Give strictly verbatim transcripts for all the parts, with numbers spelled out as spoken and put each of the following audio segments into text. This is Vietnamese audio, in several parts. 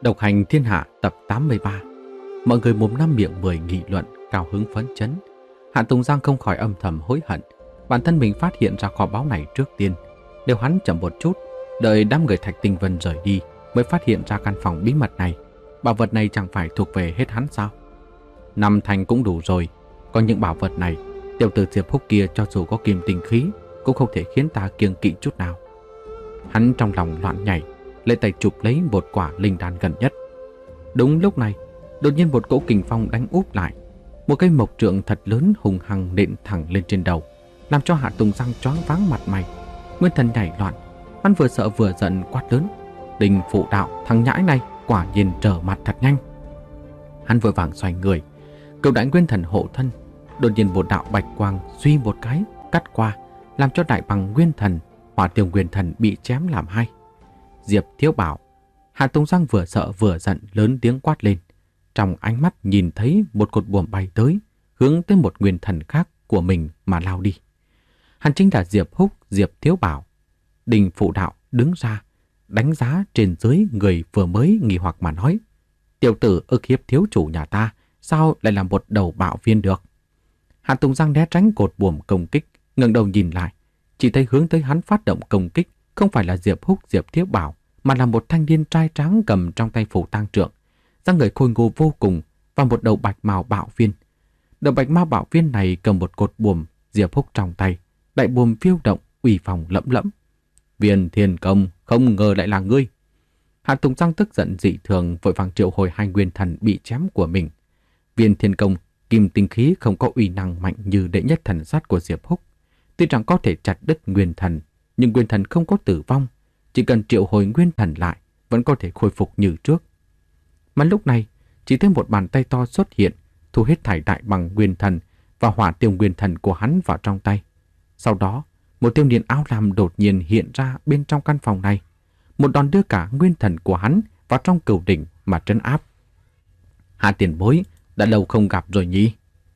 Độc hành thiên hạ tập tám mươi ba. Mọi người mồm năm miệng mười nghị luận, cao hứng phấn chấn. Hạ Tùng Giang không khỏi âm thầm hối hận. Bản thân mình phát hiện ra kho báu này trước tiên. Nếu hắn chậm một chút, đợi đám người Thạch Tinh Vân rời đi, mới phát hiện ra căn phòng bí mật này. Bảo vật này chẳng phải thuộc về hết hắn sao? Năm thành cũng đủ rồi. Có những bảo vật này, tiểu tử Diệp Húc kia cho dù có kim tinh khí, cũng không thể khiến ta kiêng kỵ chút nào. Hắn trong lòng loạn nhảy, lấy tay chụp lấy một quả linh đan gần nhất. Đúng lúc này, đột nhiên một cỗ kình phong đánh úp lại. Một cây mộc trượng thật lớn hùng hăng nện thẳng lên trên đầu, làm cho Hạ Tùng Giang choáng váng mặt mày. Nguyên thần nhảy loạn, hắn vừa sợ vừa giận quát lớn: "Đình phụ đạo, thằng nhãi này quả nhiên trở mặt thật nhanh." Hắn vội vàng xoay người, cầu đại nguyên thần hộ thân. Đột nhiên một đạo bạch quang suy một cái cắt qua, làm cho đại bằng nguyên thần, hỏa tiêu nguyên thần bị chém làm hai. Diệp Thiếu Bảo. Hạ Tùng Giang vừa sợ vừa giận lớn tiếng quát lên. Trong ánh mắt nhìn thấy một cột buồm bay tới, hướng tới một nguyên thần khác của mình mà lao đi. Hắn chính là Diệp Húc, Diệp Thiếu Bảo. Đình phụ đạo đứng ra, đánh giá trên dưới người vừa mới nghi hoặc mà nói: "Tiểu tử ức hiếp thiếu chủ nhà ta, sao lại là một đầu bạo viên được?" Hạ Tùng Giang né tránh cột buồm công kích, ngẩng đầu nhìn lại, chỉ thấy hướng tới hắn phát động công kích không phải là Diệp Húc, Diệp Thiếu Bảo, mà là một thanh niên trai tráng cầm trong tay phủ tang trượng, dáng người khôi ngô vô cùng, và một đầu bạch mao bạo viên. Đầu bạch mao bạo viên này cầm một cột buồm Diệp Húc trong tay, đại buồm phiêu động, uy phong lẫm lẫm. "Viên Thiên Công, không ngờ lại là ngươi!" Hạ Tùng Giang tức giận dị thường, vội vàng triệu hồi hai nguyên thần bị chém của mình. Viên Thiên Công, kim tinh khí không có uy năng mạnh như đệ nhất thần sát của Diệp Húc. Tuy rằng có thể chặt đứt nguyên thần, nhưng nguyên thần không có tử vong, chỉ cần triệu hồi nguyên thần lại vẫn có thể khôi phục như trước. Mà lúc này, chỉ thấy một bàn tay to xuất hiện, thu hết thảy đại bằng nguyên thần và hỏa tiêu nguyên thần của hắn vào trong tay. Sau đó, một thiếu niên áo lam đột nhiên hiện ra bên trong căn phòng này, một đòn đưa cả nguyên thần của hắn vào trong cửu đỉnh mà trấn áp. "Hạ tiền bối, đã lâu không gặp rồi nhỉ?"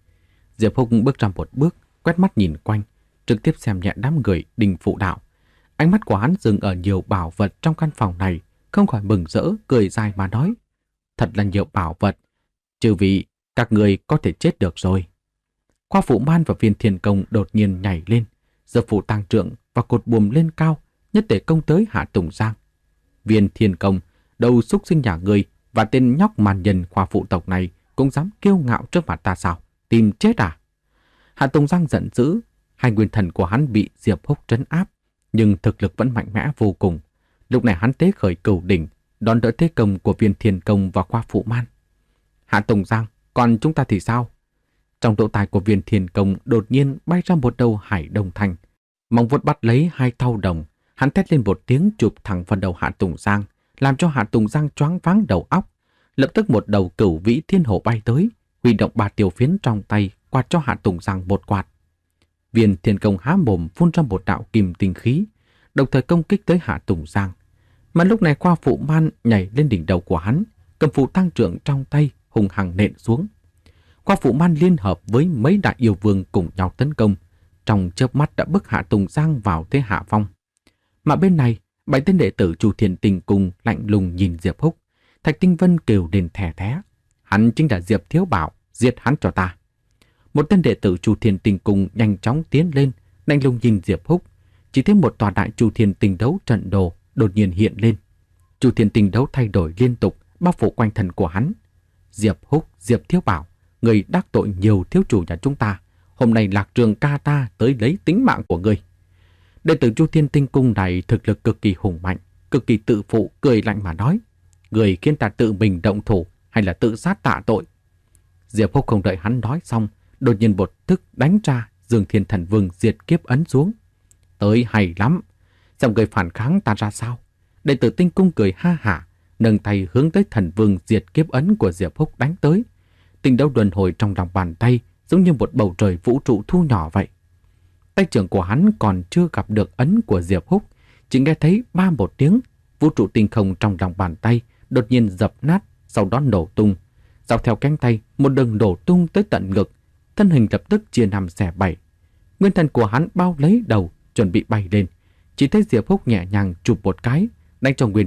Diệp Húc bước ra một bước, quét mắt nhìn quanh, trực tiếp xem nhẹ đám người Đình phụ đạo. Ánh mắt của hắn dừng ở nhiều bảo vật trong căn phòng này, không khỏi mừng rỡ, cười dài mà nói: "Thật là nhiều bảo vật, trừ vị các người có thể chết được rồi." Khoa Phụ Man và Viên Thiên Công đột nhiên nhảy lên, giơ phủ tang trượng và cột buồm lên cao, nhất để công tới Hạ Tùng Giang. "Viên Thiên Công, đầu xúc sinh nhà ngươi và tên nhóc màn nhân Khoa Phụ tộc này cũng dám kiêu ngạo trước mặt ta sao? Tìm chết à?" Hạ Tùng Giang giận dữ, hai nguyên thần của hắn bị Diệp Húc trấn áp, nhưng thực lực vẫn mạnh mẽ vô cùng. Lúc này hắn tế khởi cửu đỉnh, đón đỡ thế công của Viên Thiên Công và Khoa Phụ Man. "Hạ Tùng Giang, còn chúng ta thì sao?" Trong lỗ tai của Viên Thiên Công đột nhiên bay ra một đầu hải đồng thanh, móng vuốt bắt lấy hai thau đồng, hắn thét lên một tiếng chụp thẳng vào đầu Hạ Tùng Giang, làm cho Hạ Tùng Giang choáng váng đầu óc. Lập tức một đầu cửu vĩ thiên hổ bay tới, huy động ba tiểu phiến trong tay, quạt cho Hạ Tùng Giang một quạt. Viên Thiên Công há mồm phun ra một đạo kim tinh khí, đồng thời công kích tới Hạ Tùng Giang. Mà lúc này Khoa Phụ Man nhảy lên đỉnh đầu của hắn, cầm phù tang trượng trong tay hùng hăng nện xuống. Khoa Phụ Man liên hợp với mấy đại yêu vương cùng nhau tấn công, trong chớp mắt đã bức Hạ Tùng Giang vào thế hạ phong. Mà bên này, bảy tên đệ tử Chu Thiên Tinh Cung lạnh lùng nhìn Diệp Húc. Thạch Tinh Vân kêu lên thè thé: "Hắn chính là Diệp Thiếu Bảo, giết hắn cho ta!" Một tên đệ tử Chu Thiên Tinh Cung nhanh chóng tiến lên, lạnh lùng nhìn Diệp Húc. Chỉ thấy một tòa đại Chu Thiên Tinh đấu trận đồ đột nhiên hiện lên. Chu Thiên Tinh đấu thay đổi liên tục, bao phủ quanh thân của hắn. "Diệp Húc, Diệp Thiếu Bảo, người đắc tội nhiều thiếu chủ nhà chúng ta, hôm nay Lạc Trường ca ta tới lấy tính mạng của ngươi." Đệ tử Chu Thiên Tinh Cung này thực lực cực kỳ hùng mạnh, cực kỳ tự phụ, cười lạnh mà nói: "Người khiến ta tự mình động thủ hay là tự sát tạ tội?" Diệp Húc không đợi hắn nói xong, đột nhiên một thức đánh ra Dương Thiên Thần Vương diệt kiếp ấn xuống. "Tới hay lắm, xem người phản kháng ta ra sao." Đệ tử Tinh Cung cười ha hả, nâng tay hướng tới Thần Vương diệt kiếp ấn của Diệp Húc đánh tới. Tinh đấu luân hồi trong lòng bàn tay giống như một bầu trời vũ trụ thu nhỏ vậy. Tay trưởng của hắn còn chưa gặp được ấn của Diệp Húc, chỉ nghe thấy ba một tiếng, vũ trụ tinh không trong lòng bàn tay đột nhiên dập nát, sau đó nổ tung. Dọc theo cánh tay, một đường nổ tung tới tận ngực, thân hình lập tức chia năm xẻ bảy. Nguyên thần của hắn bao lấy đầu, chuẩn bị bay lên. Chỉ thấy Diệp Húc nhẹ nhàng chụp một cái, đánh cho nguyên thần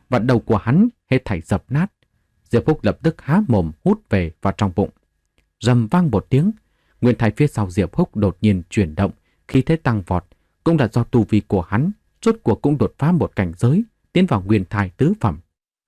và đầu của hắn hết thảy dập nát. Diệp Húc lập tức há mồm hút về vào trong bụng. Rầm vang một tiếng, nguyên thai phía sau Diệp Húc đột nhiên chuyển động, khí thế tăng vọt, cũng là do tu vi của hắn rốt cuộc cũng đột phá một cảnh giới, tiến vào nguyên thai tứ phẩm.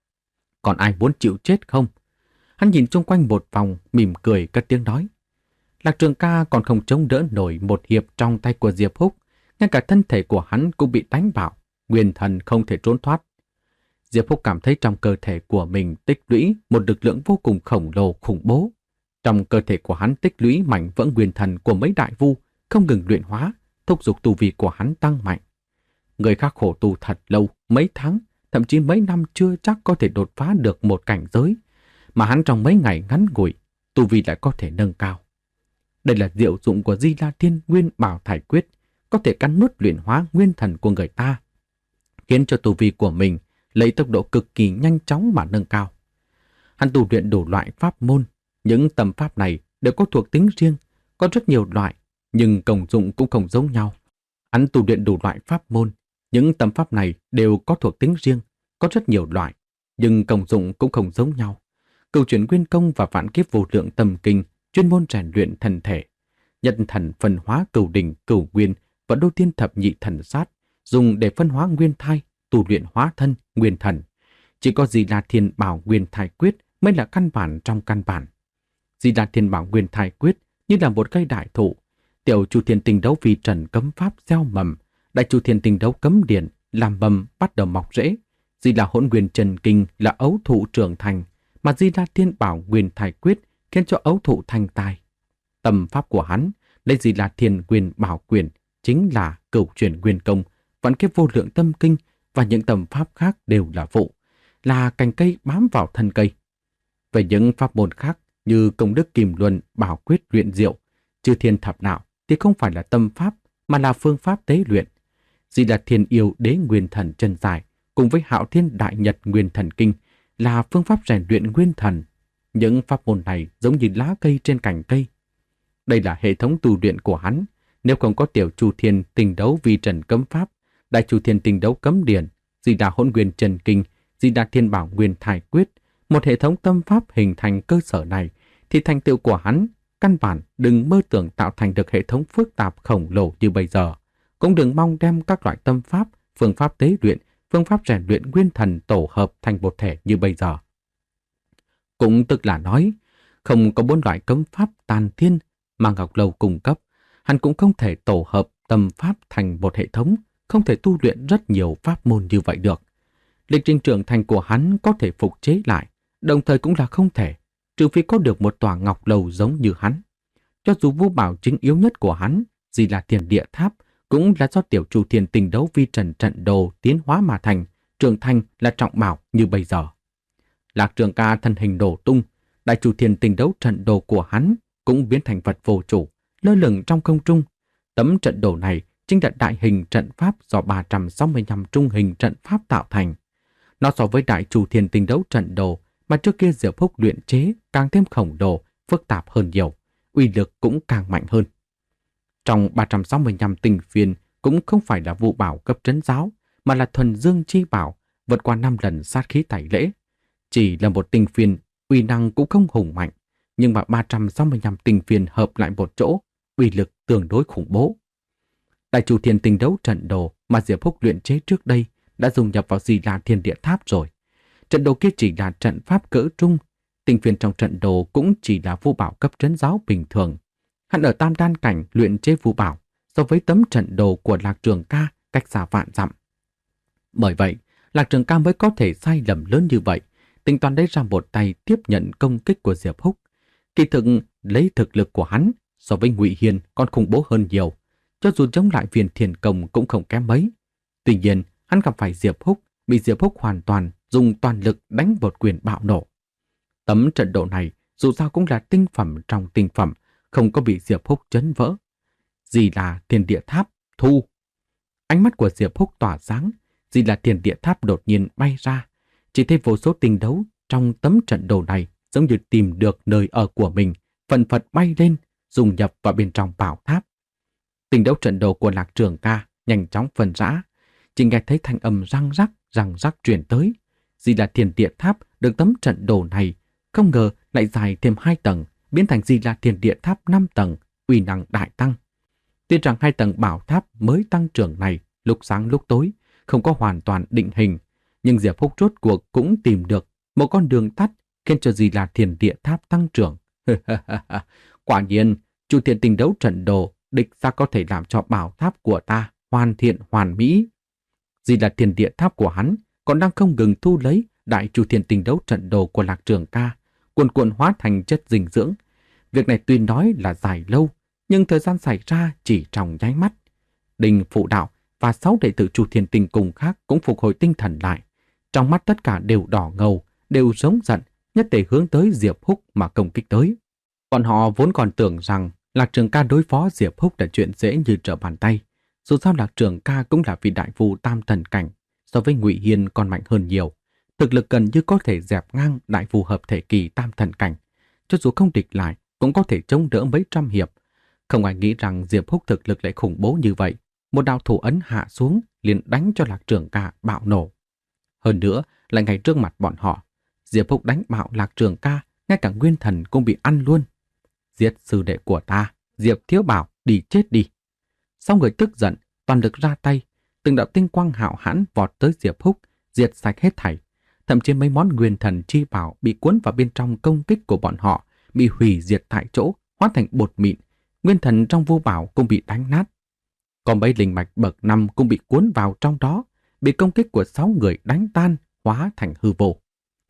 Còn ai muốn chịu chết không? Hắn nhìn xung quanh một vòng, mỉm cười cất tiếng nói. Lạc Trường Ca còn không chống đỡ nổi một hiệp trong tay của Diệp Húc, ngay cả thân thể của hắn cũng bị đánh bạo, nguyên thần không thể trốn thoát. Diệp Húc cảm thấy trong cơ thể của mình tích lũy một lực lượng vô cùng khổng lồ khủng bố. Trong cơ thể của hắn tích lũy mảnh vỡ nguyên thần của mấy đại vu, không ngừng luyện hóa, thúc giục tu vi của hắn tăng mạnh. Người khác khổ tu thật lâu, mấy tháng, thậm chí mấy năm chưa chắc có thể đột phá được một cảnh giới, mà hắn trong mấy ngày ngắn ngủi, tu vi lại có thể nâng cao. Đây là diệu dụng của Di La Thiên Nguyên Bảo Thải Quyết, có thể cắn nuốt luyện hóa nguyên thần của người ta, khiến cho tu vi của mình lấy tốc độ cực kỳ nhanh chóng mà nâng cao. Hắn tu luyện đủ loại pháp môn, những tầm pháp này đều có thuộc tính riêng, có rất nhiều loại, nhưng công dụng cũng không giống nhau. Hắn tu luyện đủ loại pháp môn, những tầm pháp này đều có thuộc tính riêng, có rất nhiều loại, nhưng công dụng cũng không giống nhau. Cửu chuyển nguyên công và vạn kiếp vô lượng tâm kinh chuyên môn rèn luyện thần thể, nhật thần phân hóa cửu đỉnh cửu nguyên và đô thiên thập nhị thần sát, dùng để phân hóa nguyên thai, tu luyện hóa thân nguyên thần. Chỉ có Di La Thiên Bảo Nguyên Thai Quyết mới là căn bản trong căn bản. Di La Thiên Bảo Nguyên Thai Quyết như là một cây đại thụ, tiểu Chu Thiên Tinh Đấu Vi Trần cấm pháp gieo mầm, đại Chu Thiên Tinh Đấu cấm điện làm mầm bắt đầu mọc rễ. Di La Hỗn Nguyên Trần Kinh là ấu thụ trưởng thành, mà Di La Thiên Bảo Nguyên Thai Quyết khiến cho ấu thụ thành tài. Tâm pháp của hắn lấy Di La Thiên Nguyên Bảo Quyền chính là cửu chuyển nguyên công, vạn kiếp vô lượng tâm kinh và những tầm pháp khác đều là phụ, là cành cây bám vào thân cây. Về những pháp môn khác như công đức kim luân, bảo quyết luyện diệu, chư thiên thập đạo thì không phải là tâm pháp mà là phương pháp tế luyện. Di La Thiên Yêu Đế Nguyên Thần chân dài cùng với Hạo Thiên Đại Nhật Nguyên Thần Kinh là phương pháp rèn luyện nguyên thần. Những pháp môn này giống như lá cây trên cành cây. Đây là hệ thống tu luyện của hắn. Nếu không có tiểu Chu Thiên Tinh Đấu Vi Trần cấm pháp, đại Chu Thiên Tinh Đấu cấm điển, Di La Hỗn Nguyên Trần Kinh, Di La Thiên Bảo Nguyên Thai Quyết, một hệ thống tâm pháp hình thành cơ sở này, thì thành tựu của hắn căn bản đừng mơ tưởng tạo thành được hệ thống phức tạp khổng lồ như bây giờ. Cũng đừng mong đem các loại tâm pháp, phương pháp tế luyện, phương pháp rèn luyện nguyên thần tổ hợp thành một thể như bây giờ. Cũng tức là nói, không có bốn loại cấm pháp tàn thiên mà Ngọc Lâu cung cấp, hắn cũng không thể tổ hợp tâm pháp thành một hệ thống, không thể tu luyện rất nhiều pháp môn như vậy được. Lịch trình trưởng thành của hắn có thể phục chế lại, đồng thời cũng là không thể, trừ phi có được một tòa Ngọc Lâu giống như hắn. Cho dù vũ bảo chính yếu nhất của hắn, Di La Thiên Địa Tháp, cũng là do tiểu Chu Thiên Tinh Đấu Vi Trần trận đồ tiến hóa mà thành, trưởng thành là trọng bảo như bây giờ. Lạc Trường Ca thân hình đổ tung, đại Chu Thiên Tinh Đấu trận đồ của hắn cũng biến thành vật vô chủ, lơ lửng trong không trung. Tấm trận đồ này chính là đại hình trận pháp do ba trăm sáu mươi lăm trung hình trận pháp tạo thành. Nó so với đại Chu Thiên Tinh Đấu trận đồ mà trước kia Diệp Húc luyện chế càng thêm khổng lồ, phức tạp hơn nhiều, uy lực cũng càng mạnh hơn. Trong ba trăm sáu mươi lăm tinh phiên cũng không phải là vũ bảo cấp trấn giáo, mà là thuần dương chi bảo, vượt qua năm lần sát khí tẩy lễ. Chỉ là một tinh phiên, uy năng cũng không hùng mạnh, nhưng mà ba trăm sáu mươi lăm tinh phiên hợp lại một chỗ, uy lực tương đối khủng bố. Đại Chu Thiên Tinh Đấu trận đồ mà Diệp Húc luyện chế trước đây đã dung nhập vào Di La Thiên Địa Tháp rồi. Trận đồ kia chỉ là trận pháp cỡ trung, tinh phiên trong trận đồ cũng chỉ là vũ bảo cấp trấn giáo bình thường. Hắn ở tam đan cảnh luyện chế vũ bảo so với tấm trận đồ của Lạc Trường Ca cách xa vạn dặm. Bởi vậy, Lạc Trường Ca mới có thể sai lầm lớn như vậy, tính toán lấy ra một tay tiếp nhận công kích của Diệp Húc. Kỳ thực lấy thực lực của hắn so với Ngụy Hiên còn khủng bố hơn nhiều, cho dù chống lại Viên Thiền Công cũng không kém mấy. Tuy nhiên, hắn gặp phải Diệp Húc, bị Diệp Húc hoàn toàn dùng toàn lực đánh một quyền bạo nổ. Tấm trận đồ này dù sao cũng là tinh phẩm trong tinh phẩm, không có bị Diệp Húc chấn vỡ. Gì là Thiên Địa Tháp thu? Ánh mắt của Diệp Húc tỏa sáng, gì là Thiên Địa Tháp đột nhiên bay ra, chỉ thấy vô số tinh đấu trong tấm trận đồ này giống như tìm được nơi ở của mình, phần phật bay lên, dùng nhập vào bên trong bảo tháp. Tinh đấu trận đồ của Lạc Trường Ca nhanh chóng phân rã, chỉ nghe thấy thanh âm răng rắc răng rắc truyền tới. Di là Thiên Địa Tháp được tấm trận đồ này, không ngờ lại dài thêm hai tầng, biến thành Di là Thiên Địa Tháp năm tầng, uy năng đại tăng. Tuy rằng hai tầng bảo tháp mới tăng trưởng này lúc sáng lúc tối, không có hoàn toàn định hình, nhưng Diệp Húc rốt cuộc cũng tìm được một con đường tắt khiến cho Di là Thiên Địa Tháp tăng trưởng. Quả nhiên, Chu Thiên Tinh đấu trận đồ đích xác có thể làm cho bảo tháp của ta hoàn thiện hoàn mỹ. Di là Thiên Địa Tháp của hắn còn đang không ngừng thu lấy đại Chu Thiên Tinh đấu trận đồ của Lạc Trường Ca, cuồn cuộn hóa thành chất dinh dưỡng. Việc này tuy nói là dài lâu, nhưng thời gian xảy ra chỉ trong nháy mắt. Đinh Phụ Đạo và sáu đệ tử Chu Thiên Tinh cùng khác cũng phục hồi tinh thần lại. Trong mắt tất cả đều đỏ ngầu, đều giống giận, nhất để hướng tới Diệp Húc mà công kích tới. Bọn họ vốn còn tưởng rằng Lạc Trường Ca đối phó Diệp Húc là chuyện dễ như trở bàn tay. Dù sao Lạc Trường Ca cũng là vị đại vu tam thần cảnh, so với Ngụy Hiên còn mạnh hơn nhiều. Thực lực gần như có thể dẹp ngang đại vu hợp thể kỳ tam thần cảnh. Cho dù không địch lại, cũng có thể chống đỡ mấy trăm hiệp. Không ai nghĩ rằng Diệp Húc thực lực lại khủng bố như vậy. Một đạo thủ ấn hạ xuống liền đánh cho Lạc Trường Ca bạo nổ. Hơn nữa là ngay trước mặt bọn họ, Diệp Húc đánh bạo Lạc Trường Ca, ngay cả nguyên thần cũng bị ăn luôn. Giết sư đệ của ta, Diệp Thiếu Bảo, đi chết đi. Sau người tức giận, toàn lực ra tay, từng đạo tinh quang hạo hãn vọt tới Diệp Húc, diệt sạch hết thảy. Thậm chí mấy món nguyên thần chi bảo bị cuốn vào bên trong công kích của bọn họ, bị hủy diệt tại chỗ, hóa thành bột mịn. Nguyên thần trong vô bảo cũng bị đánh nát. Còn mấy linh mạch bậc năm cũng bị cuốn vào trong đó, bị công kích của sáu người đánh tan, hóa thành hư vô.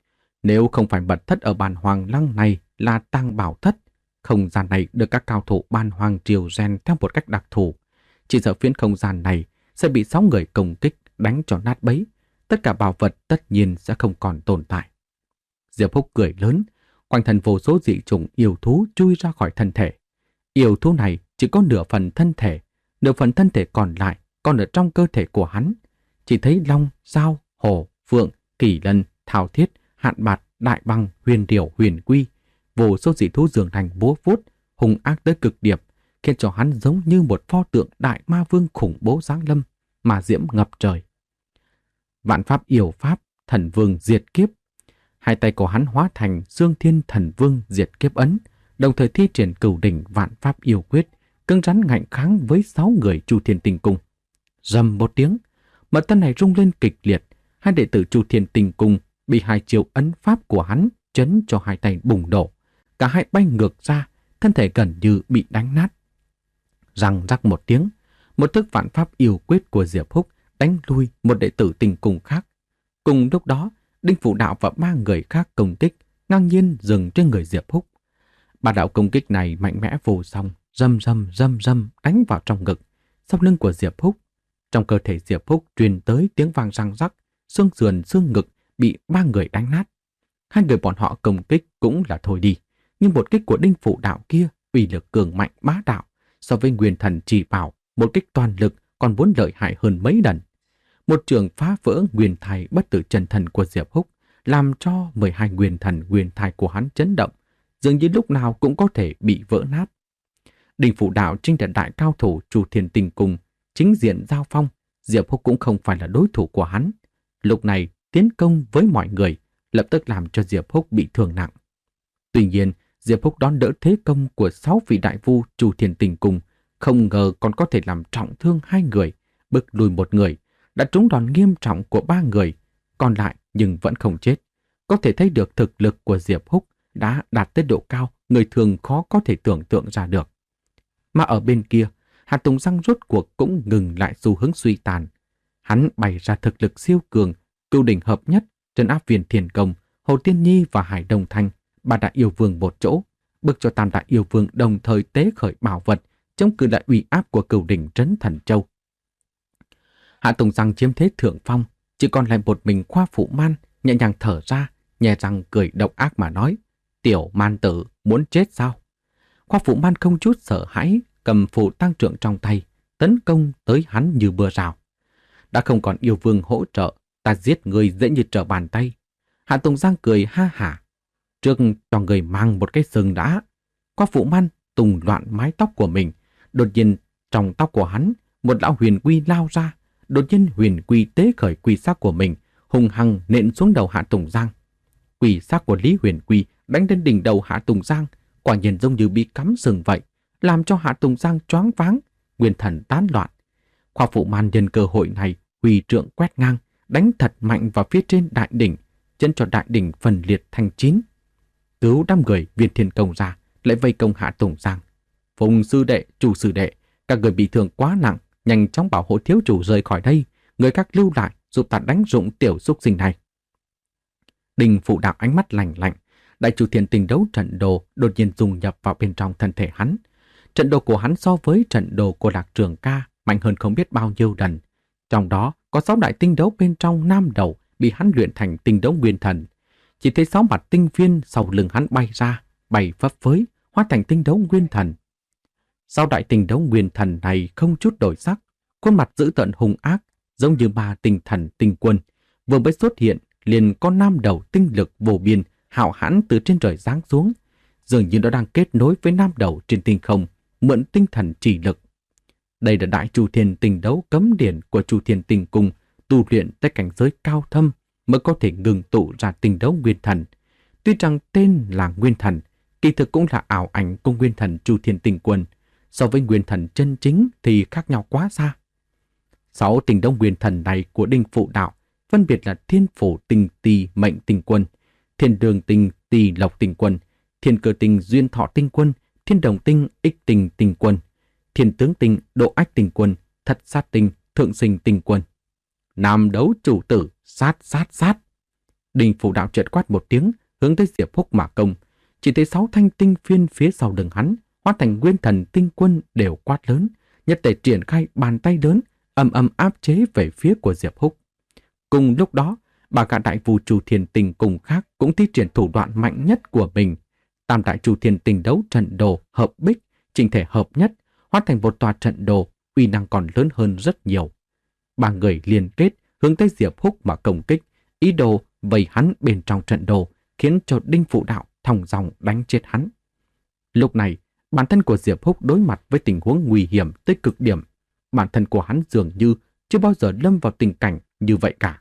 Nếu không phải mật thất ở bàn hoàng lăng này là tang bảo thất, không gian này được các cao thủ ban hoàng triều rèn theo một cách đặc thù, chỉ sợ phiến không gian này sẽ bị sáu người công kích đánh cho nát bấy, tất cả bảo vật tất nhiên sẽ không còn tồn tại. Diệp Húc cười lớn, quanh thân vô số dị chủng yêu thú chui ra khỏi thân thể. Yêu thú này chỉ có nửa phần thân thể, nửa phần thân thể còn lại còn ở trong cơ thể của hắn. Chỉ thấy long, dao, hổ, phượng, kỳ lân, thao thiết, hạn bạt, đại băng, huyền điểu, huyền quy, vô số dị thú dường thành búa vuốt, hung ác tới cực điểm, khiến cho hắn giống như một pho tượng đại ma vương khủng bố giáng lâm, mà diễm ngập trời. Vạn pháp yêu pháp, thần vương diệt kiếp. Hai tay của hắn hóa thành Dương Thiên Thần Vương diệt kiếp ấn, đồng thời thi triển cửu đỉnh vạn pháp yêu quyết, cứng rắn ngạnh kháng với sáu người Chu Thiên Tinh Cung. Rầm một tiếng, mật tân này rung lên kịch liệt, hai đệ tử Chu Thiên Tinh Cung bị hai chiêu ấn pháp của hắn chấn cho hai tay bùng nổ, cả hai bay ngược ra, thân thể gần như bị đánh nát. Răng rắc một tiếng, một thức vạn pháp yêu quyết của Diệp Húc đánh lui một đệ tử Tinh Cung khác. Cùng lúc đó, Đinh Phụ Đạo và ba người khác công kích ngang nhiên dừng trên người Diệp Húc. Ba đạo công kích này mạnh mẽ vô song, râm râm râm râm đánh vào trong ngực, sau lưng của Diệp Húc. Trong cơ thể Diệp Húc truyền tới tiếng vang răng rắc, xương sườn xương ngực bị ba người đánh nát. Hai người bọn họ công kích cũng là thôi đi, nhưng một kích của Đinh Phụ Đạo kia uy lực cường mạnh bá đạo, so với nguyên thần chỉ bảo, một kích toàn lực còn muốn lợi hại hơn mấy lần. Một trường phá vỡ nguyên thai bất tử chân thần của Diệp Húc, làm cho mười hai nguyên thần nguyên thai của hắn chấn động, dường như lúc nào cũng có thể bị vỡ nát. Đinh Phụ Đạo trinh trận đại cao thủ Chu Thiên Tinh Cung, chính diện giao phong, Diệp Húc cũng không phải là đối thủ của hắn. Lúc này tiến công với mọi người, lập tức làm cho Diệp Húc bị thương nặng. Tuy nhiên, Diệp Húc đón đỡ thế công của sáu vị đại vu Chu Thiên Tinh Cung, không ngờ còn có thể làm trọng thương hai người, bức lùi một người, đã trúng đòn nghiêm trọng của ba người, còn lại nhưng vẫn không chết. Có thể thấy được thực lực của Diệp Húc đã đạt tới độ cao người thường khó có thể tưởng tượng ra được. Mà ở bên kia, Hạ Tùng Giang rốt cuộc cũng ngừng lại xu hướng suy tàn. Hắn bày ra thực lực siêu cường, cửu đỉnh hợp nhất, trấn áp Viên Thiên Công, Hồ Tiên Nhi và Hải Đông Thanh, ba đại yêu vương một chỗ, bức cho tam đại yêu vương đồng thời tế khởi bảo vật, chống cự lại uy áp của cửu đỉnh trấn Thần Châu. Hạ Tùng Giang chiếm thế thượng phong, chỉ còn lại một mình Khoa Phụ Man, nhẹ nhàng thở ra, nhè răng cười độc ác mà nói: "Tiểu Man tử, muốn chết sao?" Khoa Phụ Man không chút sợ hãi, cầm phù tăng trượng trong tay, tấn công tới hắn như mưa rào. Đã không còn yêu vương hỗ trợ, ta giết người dễ như trở bàn tay. Hạ Tùng Giang cười ha hả: "Trước cho người mang một cái sừng đã." Khoa Phụ Man tùng loạn mái tóc của mình, đột nhiên trong tóc của hắn, một lão huyền quy lao ra. Đột nhiên huyền quy tế khởi quy sắc của mình, hung hăng nện xuống đầu Hạ Tùng Giang. Quỷ xác của Lý Huyền Quy đánh đến đỉnh đầu Hạ Tùng Giang, quả nhiên giống như bị cắm sừng vậy, làm cho Hạ Tùng Giang choáng váng, nguyên thần tán loạn. Khoa Phụ Man nhân cơ hội này huy trượng quét ngang, đánh thật mạnh vào phía trên đại đỉnh, chân cho đại đỉnh phần liệt thành chín. Cứu đám người Viên Thiên Công ra, lại vây công Hạ Tùng Giang. Phùng sư đệ, Chu sư đệ, các người bị thương quá nặng, nhanh chóng bảo hộ thiếu chủ rời khỏi đây, người các lưu lại giúp ta đánh dụng tiểu xúc sinh này. Đinh Phụ Đạo ánh mắt lạnh lạnh, đại chủ thiên tình đấu trận đồ đột nhiên dung nhập vào bên trong thân thể hắn. Trận đồ của hắn so với trận đồ của Lạc Trường Ca mạnh hơn không biết bao nhiêu lần. Trong đó có sáu đại tinh đấu bên trong nam đầu bị hắn luyện thành tinh đấu nguyên thần. Chỉ thấy sáu mặt tinh viên sau lưng hắn bay ra, bay phấp phới, hóa thành tinh đấu nguyên thần. Sáu đại tinh đấu nguyên thần này không chút đổi sắc, khuôn mặt dữ tợn hung ác, giống như ba tinh thần tinh quân. Vừa mới xuất hiện, liền có nam đầu tinh lực vô biên, hạo hãn từ trên trời giáng xuống. Dường như nó đang kết nối với nam đầu trên tinh không, mượn tinh thần chỉ lực. Đây là đại Chu Thiên Tinh đấu cấm điển của Chu Thiên Tinh Cung, tu luyện tới cảnh giới cao thâm mới có thể ngừng tụ ra tinh đấu nguyên thần. Tuy rằng tên là nguyên thần, kỳ thực cũng là ảo ảnh của nguyên thần Chu Thiên Tinh Quân. So với nguyên thần chân chính thì khác nhau quá xa. Sáu tinh đấu nguyên thần này của Đinh Phụ Đạo phân biệt là Thiên Phổ Tinh Tỳ Mệnh Tinh Quân, Thiên Đường Tinh Tỳ Lộc Tinh Quân, Thiên Cơ Tinh Duyên Thọ Tinh Quân, Thiên Đồng Tinh Ích Tinh Tinh Quân, Thiên Tướng Tinh Độ Ách Tinh Quân, Thật Sát Tinh Thượng Sinh Tinh Quân. Nam đấu chủ tử, sát sát sát. Đinh Phụ Đạo chợt quát một tiếng, hướng tới Diệp Húc mà công. Chỉ thấy sáu thanh tinh phiên phía sau lưng hắn hóa thành nguyên thần tinh quân đều quát lớn, nhất tề triển khai bàn tay lớn, ầm ầm áp chế về phía của Diệp Húc. Cùng lúc đó, ba cả đại vũ Chu Thiên Tinh cùng khác cũng thi triển thủ đoạn mạnh nhất của mình. Tam đại Chu Thiên Tinh đấu trận đồ hợp bích, chỉnh thể hợp nhất, hóa thành một tòa trận đồ, uy năng còn lớn hơn rất nhiều. Ba người liên kết hướng tới Diệp Húc mà công kích, ý đồ vây hắn bên trong trận đồ, khiến cho Đinh Phụ Đạo thòng dòng đánh chết hắn. Lúc này, bản thân của Diệp Húc đối mặt với tình huống nguy hiểm tới cực điểm. Bản thân của hắn dường như chưa bao giờ lâm vào tình cảnh như vậy cả.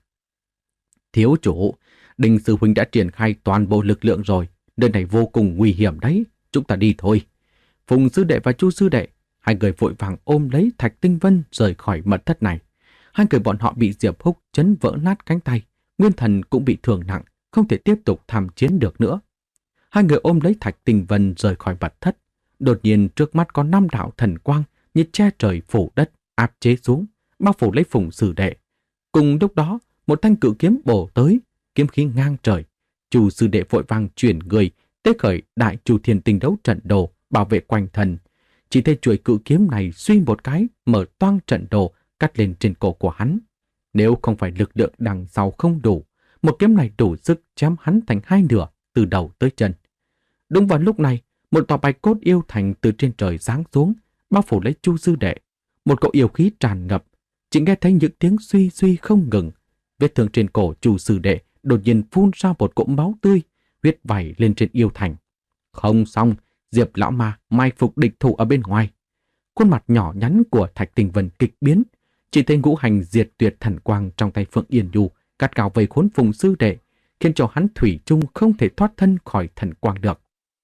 Thiếu chủ, Đinh sư huynh đã triển khai toàn bộ lực lượng rồi, nơi này vô cùng nguy hiểm đấy, chúng ta đi thôi. Phùng sư đệ và Chu sư đệ, hai người vội vàng ôm lấy Thạch Tinh Vân rời khỏi mật thất này. Hai người bọn họ bị Diệp Húc chấn vỡ nát cánh tay, nguyên thần cũng bị thương nặng, không thể tiếp tục tham chiến được nữa. Hai người ôm lấy Thạch Tinh Vân rời khỏi mật thất. Đột nhiên trước mắt có năm đạo thần quang như che trời phủ đất áp chế xuống, bao phủ lấy Phùng sư đệ. Cùng lúc đó, một thanh cự kiếm bổ tới, kiếm khí ngang trời. Chu sư đệ vội vàng chuyển người, tế khởi đại Chu Thiên Tinh đấu trận đồ bảo vệ quanh thân. Chỉ thấy chuôi cự kiếm này suy một cái, mở toang trận đồ, cắt lên trên cổ của hắn. Nếu không phải lực lượng đằng sau không đủ, một kiếm này đủ sức chém hắn thành hai nửa từ đầu tới chân. Đúng vào lúc này, một tòa bạch cốt yêu thành từ trên trời giáng xuống, bao phủ lấy Chu sư đệ. Một cỗ yêu khí tràn ngập, chỉ nghe thấy những tiếng suy suy không ngừng. Vết thương trên cổ Chu sư đệ đột nhiên phun ra một cỗ máu tươi, huyết vẩy lên trên yêu thành. Không xong, Diệp lão ma mai phục địch thủ ở bên ngoài. Khuôn mặt nhỏ nhắn của Thạch Tinh Vân kịch biến, chỉ thấy ngũ hành diệt tuyệt thần quang trong tay Phượng Yên Nhu gắt gao vây khốn Phùng sư đệ, khiến cho hắn thủy chung không thể thoát thân khỏi thần quang được.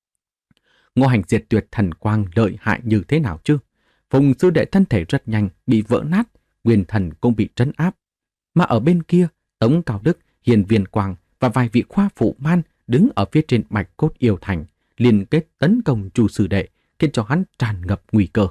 Ngũ hành diệt tuyệt thần quang lợi hại như thế nào chứ? Phùng sư đệ thân thể rất nhanh bị vỡ nát, nguyên thần cũng bị trấn áp. Mà ở bên kia, Tống Cao Đức, Hiền Viên Quang và vài vị khoa phụ man đứng ở phía trên bạch cốt yêu thành, liên kết tấn công Chu sư đệ, khiến cho hắn tràn ngập nguy cơ.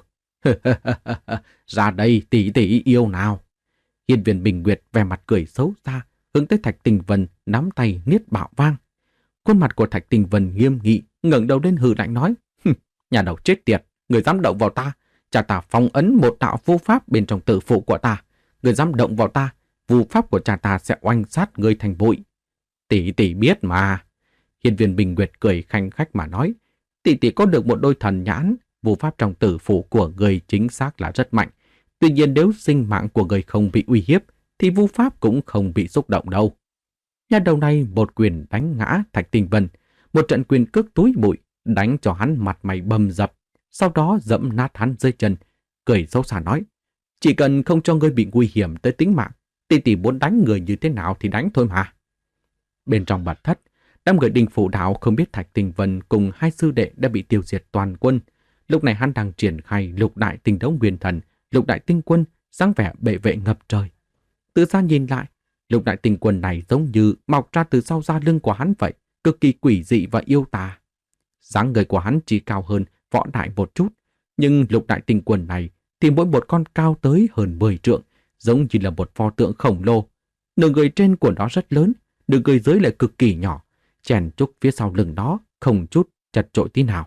Ra đây tỷ tỷ yêu nào. Hiền Viên Bình Nguyệt vẻ mặt cười xấu xa, hướng tới Thạch Tinh Vân nắm tay niết bạo vang. Khuôn mặt của Thạch Tinh Vân nghiêm nghị, ngẩng đầu lên hừ lạnh nói: nhà đầu chết tiệt, người dám động vào ta, cha ta phong ấn một đạo vô pháp bên trong tử phụ của ta, người dám động vào ta, vô pháp của cha ta sẽ oanh sát người thành bụi. Tỷ tỷ biết mà. Hiền Viên Bình Nguyệt cười khanh khách mà nói: tỷ tỷ có được một đôi thần nhãn, vô pháp trong tử phụ của người chính xác là rất mạnh. Tuy nhiên nếu sinh mạng của người không bị uy hiếp, thì vô pháp cũng không bị xúc động đâu. Nhà đầu này một quyền đánh ngã Thạch Tinh Vân, một trận quyền cước túi bụi, đánh cho hắn mặt mày bầm dập, sau đó dẫm nát hắn dưới chân, cười xấu xa nói: chỉ cần không cho ngươi bị nguy hiểm tới tính mạng, tỷ tỷ muốn đánh người như thế nào thì đánh thôi mà. Bên trong mật thất, đám người Đinh Phủ Đạo không biết Thạch Tinh Vân cùng hai sư đệ đã bị tiêu diệt toàn quân. Lúc này hắn đang triển khai lục đại tinh đấu nguyên thần, lục đại tinh quân, dáng vẻ bệ vệ ngập trời. Từ xa nhìn lại, lục đại tinh quân này giống như mọc ra từ sau da lưng của hắn vậy, cực kỳ quỷ dị và yêu tà. Dáng người của hắn chỉ cao hơn võ đại một chút, nhưng lục đại tinh quân này thì mỗi một con cao tới hơn mười trượng, giống như là một pho tượng khổng lồ. Nửa người trên của nó rất lớn, nửa người dưới lại cực kỳ nhỏ, chèn chúc phía sau lưng nó không chút chật chội tí nào.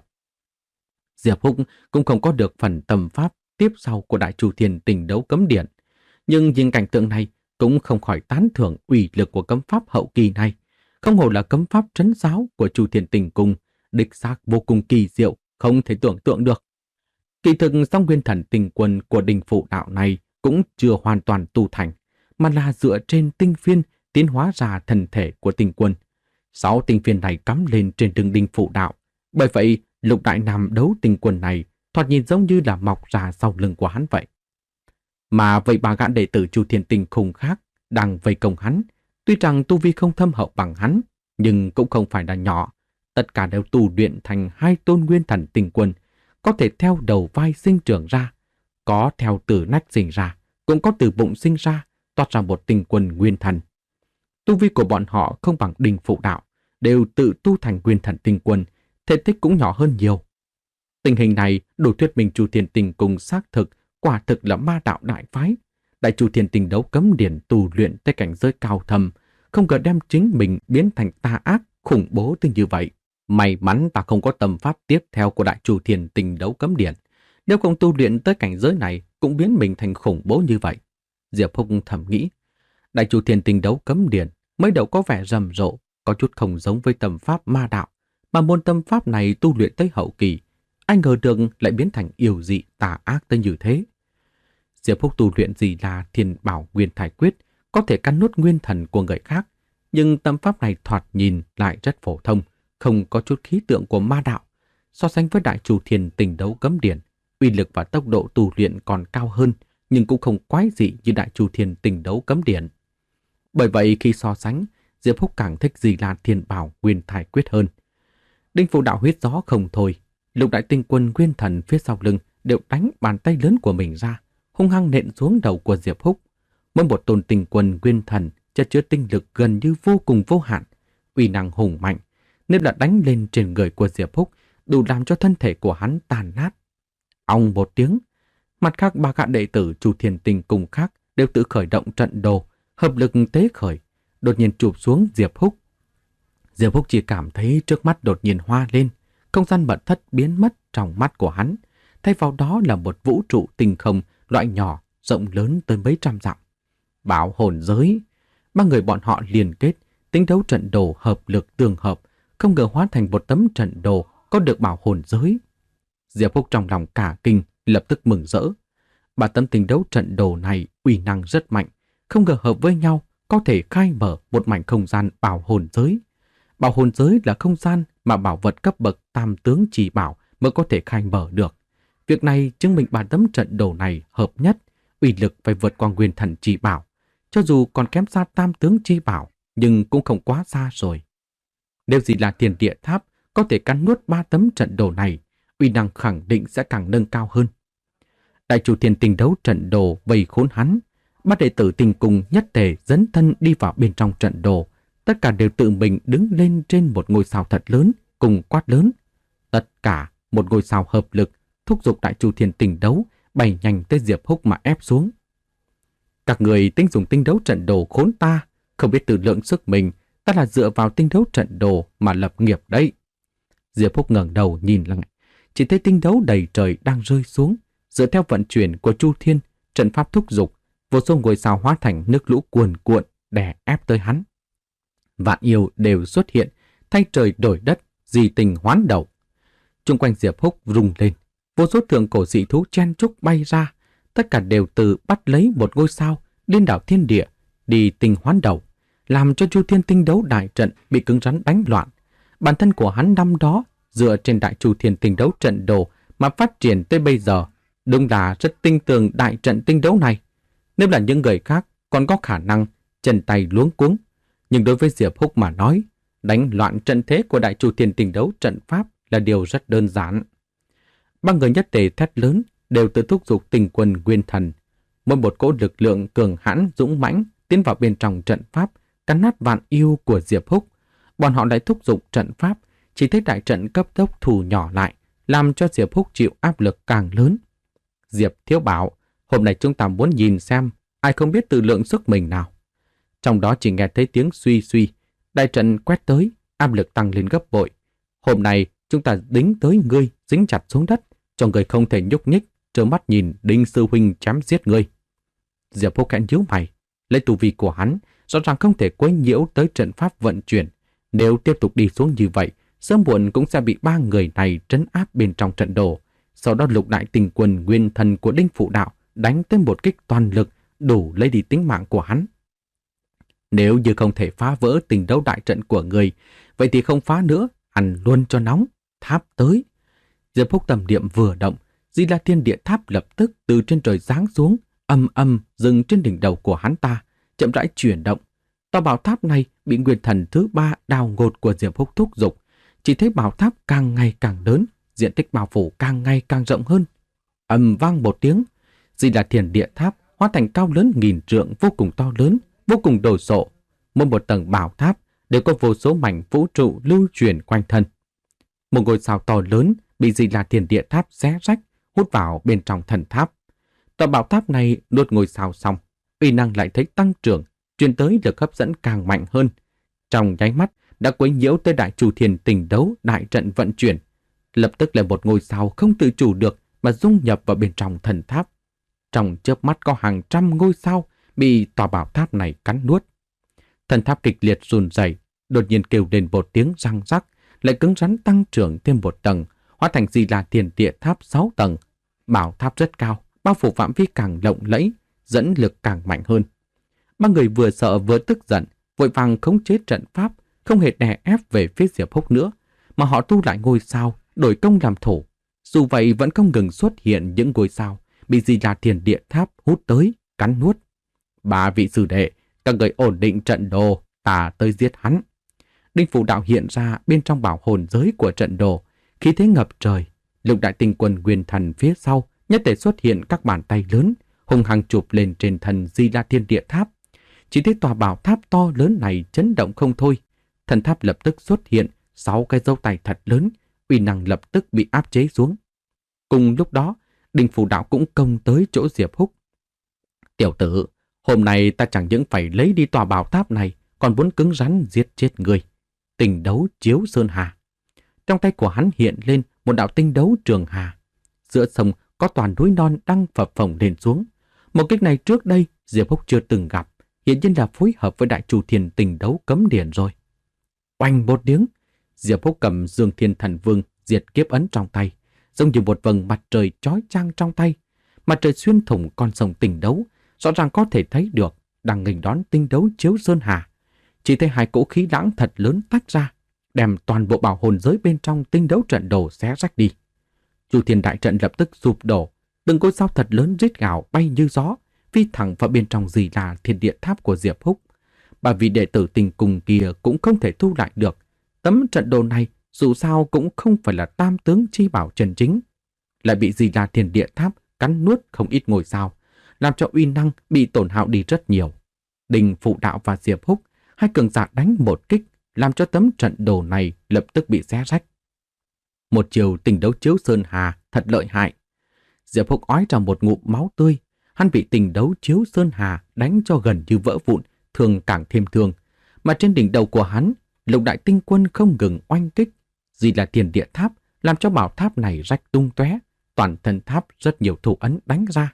Diệp Húc cũng không có được phần tâm pháp tiếp sau của Đại Chu Thiên Tình Đấu Cấm Điển, nhưng nhìn cảnh tượng này cũng không khỏi tán thưởng uy lực của cấm pháp hậu kỳ này. Không hổ là cấm pháp trấn giáo của Chu Thiên Tình Cung, đích xác vô cùng kỳ diệu, không thể tưởng tượng được. Kỳ thực song nguyên thần tinh quân của Đinh Phụ Đạo này cũng chưa hoàn toàn tu thành, mà là dựa trên tinh phiên tiến hóa ra thần thể của tinh quân. Sáu tinh phiên này cắm lên trên lưng Đinh Phụ Đạo, bởi vậy lục đại nam đấu tinh quân này thoạt nhìn giống như là mọc ra sau lưng của hắn vậy. Mà vậy ba gã đệ tử Chu Thiên Tinh Khung khác đang vây công hắn, tuy rằng tu vi không thâm hậu bằng hắn, nhưng cũng không phải là nhỏ. Tất cả đều tu luyện thành hai tôn nguyên thần tinh quân, có thể theo đầu vai sinh trưởng ra, có theo từ nách sinh ra, cũng có từ bụng sinh ra, toát ra một tinh quân nguyên thần. Tu vi của bọn họ không bằng Đinh Phụ Đạo, đều tự tu thành nguyên thần tinh quân, thể tích cũng nhỏ hơn nhiều. Tình hình này đủ thuyết minh Chu Thiên Tinh Cung xác thực, quả thực là ma đạo đại phái. Đại Chu Thiên Tinh Đấu Cấm Điển tu luyện tới cảnh giới cao thâm, không ngờ đem chính mình biến thành tà ác, khủng bố tới như vậy. May mắn ta không có tâm pháp tiếp theo của Đại Chu Thiên Tinh Đấu Cấm Điển. Nếu không tu luyện tới cảnh giới này, cũng biến mình thành khủng bố như vậy. Diệp Húc thầm nghĩ, Đại Chu Thiên Tinh Đấu Cấm Điển mới đầu có vẻ rầm rộ, có chút không giống với tâm pháp ma đạo, mà môn tâm pháp này tu luyện tới hậu kỳ, anh ngờ được lại biến thành yêu dị tà ác tới như thế. Diệp Húc tu luyện gì là Thiên Bảo Nguyên Thải Quyết, có thể cắn nuốt nguyên thần của người khác, nhưng tâm pháp này thoạt nhìn lại rất phổ thông, không có chút khí tượng của ma đạo. So sánh với Đại Chu Thiên Tinh Đấu Cấm Điển, uy lực và tốc độ tu luyện còn cao hơn, nhưng cũng không quái dị như Đại Chu Thiên Tinh Đấu Cấm Điển. Bởi vậy khi so sánh, Diệp Húc càng thích gì là Thiên Bảo Nguyên Thải Quyết hơn. Đinh Phụ Đạo huyết gió không thôi, lục đại tinh quân nguyên thần phía sau lưng đều đánh bàn tay lớn của mình ra, hung hăng nện xuống đầu của Diệp Húc. Mỗi một tôn tinh quân nguyên thần chất chứa tinh lực gần như vô cùng vô hạn, uy năng hùng mạnh, nếu là đánh lên trên người của Diệp Húc, đủ làm cho thân thể của hắn tàn nát. Ong một tiếng, mặt khác ba gã đệ tử Chu Thiên Tinh Cung khác đều tự khởi động trận đồ, hợp lực tế khởi, đột nhiên chụp xuống Diệp Húc. Diệp Húc chỉ cảm thấy trước mắt đột nhiên hoa lên, không gian mật thất biến mất trong mắt của hắn, thay vào đó là một vũ trụ tinh không loại nhỏ, rộng lớn tới mấy trăm dặm. Bảo hồn giới, ba người bọn họ liên kết, tính đấu trận đồ hợp lực tương hợp, không ngờ hóa thành một tấm trận đồ có được bảo hồn giới. Diệp Húc trong lòng cả kinh, lập tức mừng rỡ. Ba tấm tính đấu trận đồ này uy năng rất mạnh, không ngờ hợp với nhau có thể khai mở một mảnh không gian bảo hồn giới. Bảo hồn giới là không gian mà bảo vật cấp bậc tam tướng chỉ bảo mới có thể khai mở được. Việc này chứng minh ba tấm trận đồ này hợp nhất, uy lực phải vượt qua nguyên thần chỉ bảo. Cho dù còn kém xa tam tướng chi bảo, nhưng cũng không quá xa rồi. Nếu gì là Thiên Địa Tháp có thể cắn nuốt ba tấm trận đồ này, uy năng khẳng định sẽ càng nâng cao hơn. Đại Chu Thiên Tinh Đấu trận đồ vây khốn hắn, ba đệ tử Tinh Cung nhất thể dấn thân đi vào bên trong trận đồ, tất cả đều tự mình đứng lên trên một ngôi sao thật lớn, cùng quát lớn. Tất cả một ngôi sao hợp lực, thúc giục Đại Chu Thiên Tinh Đấu bay nhanh tới Diệp Húc mà ép xuống. Các người tinh dùng tinh đấu trận đồ khốn ta, không biết tự lượng sức mình, ta là dựa vào tinh đấu trận đồ mà lập nghiệp đấy. Diệp Húc ngẩng đầu nhìn lại, chỉ thấy tinh đấu đầy trời đang rơi xuống, dựa theo vận chuyển của Chu Thiên, trận pháp thúc giục, vô số ngôi sao hóa thành nước lũ cuồn cuộn đè ép tới hắn. Vạn yêu đều xuất hiện, thay trời đổi đất, di tình hoán đầu. Trung quanh Diệp Húc rung lên, vô số thượng cổ dị thú chen chúc bay ra, tất cả đều từ bắt lấy một ngôi sao, điên đảo thiên địa, đi tình hoán đầu, làm cho Chu Thiên Tinh Đấu đại trận bị cứng rắn đánh loạn. Bản thân của hắn năm đó dựa trên Đại Chu Thiên Tinh Đấu trận đồ mà phát triển tới bây giờ, đúng là rất tinh tường đại trận tinh đấu này. Nếu là những người khác, còn có khả năng chân tay luống cuống. Nhưng đối với Diệp Húc mà nói, đánh loạn trận thế của đại chủ thiên tình đấu trận pháp là điều rất đơn giản. Ba người nhất tề thét lớn đều tự thúc giục tình quân nguyên thần. Mỗi một cỗ lực lượng cường hãn dũng mãnh tiến vào bên trong trận pháp, cắn nát vạn yêu của Diệp Húc. Bọn họ lại thúc giục trận pháp, chỉ thấy đại trận cấp tốc thu nhỏ lại, làm cho Diệp Húc chịu áp lực càng lớn. Diệp Thiếu bảo, hôm nay chúng ta muốn nhìn xem ai không biết tự lượng sức mình nào. Trong đó chỉ nghe thấy tiếng suy suy, đại trận quét tới, áp lực tăng lên gấp bội. Hôm nay chúng ta đính tới ngươi, dính chặt xuống đất, cho người không thể nhúc nhích, trơ mắt nhìn Đinh sư huynh chém giết ngươi. Diệp Húc khẽ nhíu mày, lấy tu vi của hắn, rõ ràng không thể quấy nhiễu tới trận pháp vận chuyển. Nếu tiếp tục đi xuống như vậy, sớm muộn cũng sẽ bị ba người này trấn áp bên trong trận đồ. Sau đó lục đại tình quân nguyên thần của Đinh Phụ Đạo đánh tới một kích toàn lực, đủ lấy đi tính mạng của hắn. Nếu như không thể phá vỡ tình đấu đại trận của người, vậy thì không phá nữa, ăn luôn cho nóng. Tháp tới. Diệp Húc tâm niệm vừa động, Di La Thiên Địa Tháp lập tức từ trên trời giáng xuống, âm âm dừng trên đỉnh đầu của hắn ta, chậm rãi chuyển động. Tòa bảo tháp này bị nguyên thần thứ ba đào ngột của Diệp Húc thúc giục, chỉ thấy bảo tháp càng ngày càng lớn, diện tích bao phủ càng ngày càng rộng hơn. Ầm vang một tiếng, Di La Thiên Địa Tháp hóa thành cao lớn nghìn trượng, vô cùng to lớn, vô cùng đồ sộ. Mỗi một tầng bảo tháp đều có vô số mảnh vũ trụ lưu truyền quanh thân. Một ngôi sao to lớn bị Di La Thiên Địa Tháp xé rách, hút vào bên trong thần tháp. Tòa bảo tháp này nuốt ngôi sao xong, uy năng lại thấy tăng trưởng, truyền tới lực hấp dẫn càng mạnh hơn. Trong nháy mắt đã quấy nhiễu tới đại chủ thiên tình đấu đại trận vận chuyển. Lập tức là một ngôi sao không tự chủ được mà dung nhập vào bên trong thần tháp. Trong chớp mắt có hàng trăm ngôi sao bị tòa bảo tháp này cắn nuốt. Thần tháp kịch liệt run rẩy, đột nhiên kêu lên một tiếng răng rắc, lại cứng rắn tăng trưởng thêm một tầng, hóa thành Di La Thiên Địa Tháp sáu tầng. Bảo tháp rất cao, bao phủ phạm vi càng lộng lẫy, dẫn lực càng mạnh hơn. Ba người vừa sợ vừa tức giận, vội vàng khống chế trận pháp, không hề đè ép về phía Diệp Húc nữa, mà họ tu lại ngôi sao, đổi công làm thủ. Dù vậy vẫn không ngừng xuất hiện những ngôi sao bị Di La Thiên Địa Tháp hút tới, cắn nuốt. Ba vị sư đệ, các người ổn định trận đồ, ta tới giết hắn. Đinh Phụ Đạo hiện ra bên trong bảo hồn giới của trận đồ, khí thế ngập trời. Lục đại tinh quân nguyên thần phía sau nhất thể xuất hiện các bàn tay lớn, hung hăng chụp lên trên thần Di La Thiên Địa Tháp. Chỉ thấy tòa bảo tháp to lớn này chấn động không thôi. Thần tháp lập tức xuất hiện sáu cái dấu tay thật lớn, uy năng lập tức bị áp chế xuống. Cùng lúc đó, Đinh Phụ Đạo cũng công tới chỗ Diệp Húc. Tiểu tử, hôm nay ta chẳng những phải lấy đi tòa bảo tháp này, còn muốn cứng rắn giết chết người. Tình đấu chiếu sơn hà. Trong tay của hắn hiện lên một đạo tinh đấu trường hà. Giữa sông có toàn núi non đang phập phồng lên xuống. Một kích này trước đây Diệp Húc chưa từng gặp, hiện nhiên là phối hợp với đại chủ thiên tình đấu cấm điển rồi. Oanh một tiếng, Diệp Húc cầm Dương Thiên Thần Vương diệt kiếp ấn trong tay, giống như một vầng mặt trời chói chang trong tay. Mặt trời xuyên thủng con sông tình đấu, rõ ràng có thể thấy được đang nghênh đón tinh đấu chiếu sơn hà. Chỉ thấy hai cỗ khí lãng thật lớn tách ra, đem toàn bộ bảo hồn giới bên trong tinh đấu trận đồ xé rách đi. Chu thiên đại trận lập tức sụp đổ, từng ngôi sao thật lớn rít gào bay như gió, phi thẳng vào bên trong Di La Thiên Địa Tháp của Diệp Húc. Bà vị đệ tử tình cùng kia cũng không thể thu lại được. Tấm trận đồ này dù sao cũng không phải là tam tướng chi bảo chân chính, lại bị Di La Thiên Địa Tháp cắn nuốt không ít ngôi sao, làm cho uy năng bị tổn hao đi rất nhiều. Đinh Phụ Đạo và Diệp Húc, hai cường giả đánh một kích, làm cho tấm trận đồ này lập tức bị xé rách. Một chiều tình đấu chiếu sơn hà thật lợi hại. Diệp Húc ói ra một ngụm máu tươi, hắn bị tình đấu chiếu sơn hà đánh cho gần như vỡ vụn, thương càng thêm thương. Mà trên đỉnh đầu của hắn, lục đại tinh quân không ngừng oanh kích. Di La Thiên Địa Tháp làm cho bảo tháp này rách tung tóe, toàn thân tháp rất nhiều thủ ấn đánh ra.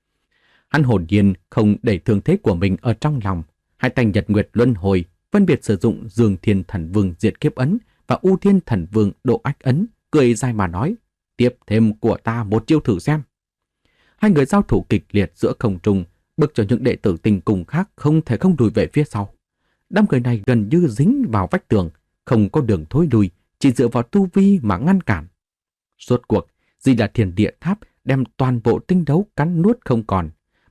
Hắn hồn nhiên không để thương thế của mình ở trong lòng, hai tay nhật nguyệt luân hồi, phân biệt sử dụng Dương Thiên Thần Vương diệt kiếp ấn và U Thiên Thần Vương độ ách ấn, cười dài mà nói, tiếp thêm của ta một chiêu thử xem. Hai người giao thủ kịch liệt giữa không trung, bức cho những đệ tử tình cùng khác không thể không lùi về phía sau. Đám người này gần như dính vào vách tường, không có đường thối lui, chỉ dựa vào tu vi mà ngăn cản. Rốt cuộc, Di La Thiên Địa Tháp đem toàn bộ tinh đấu cắn nuốt không còn,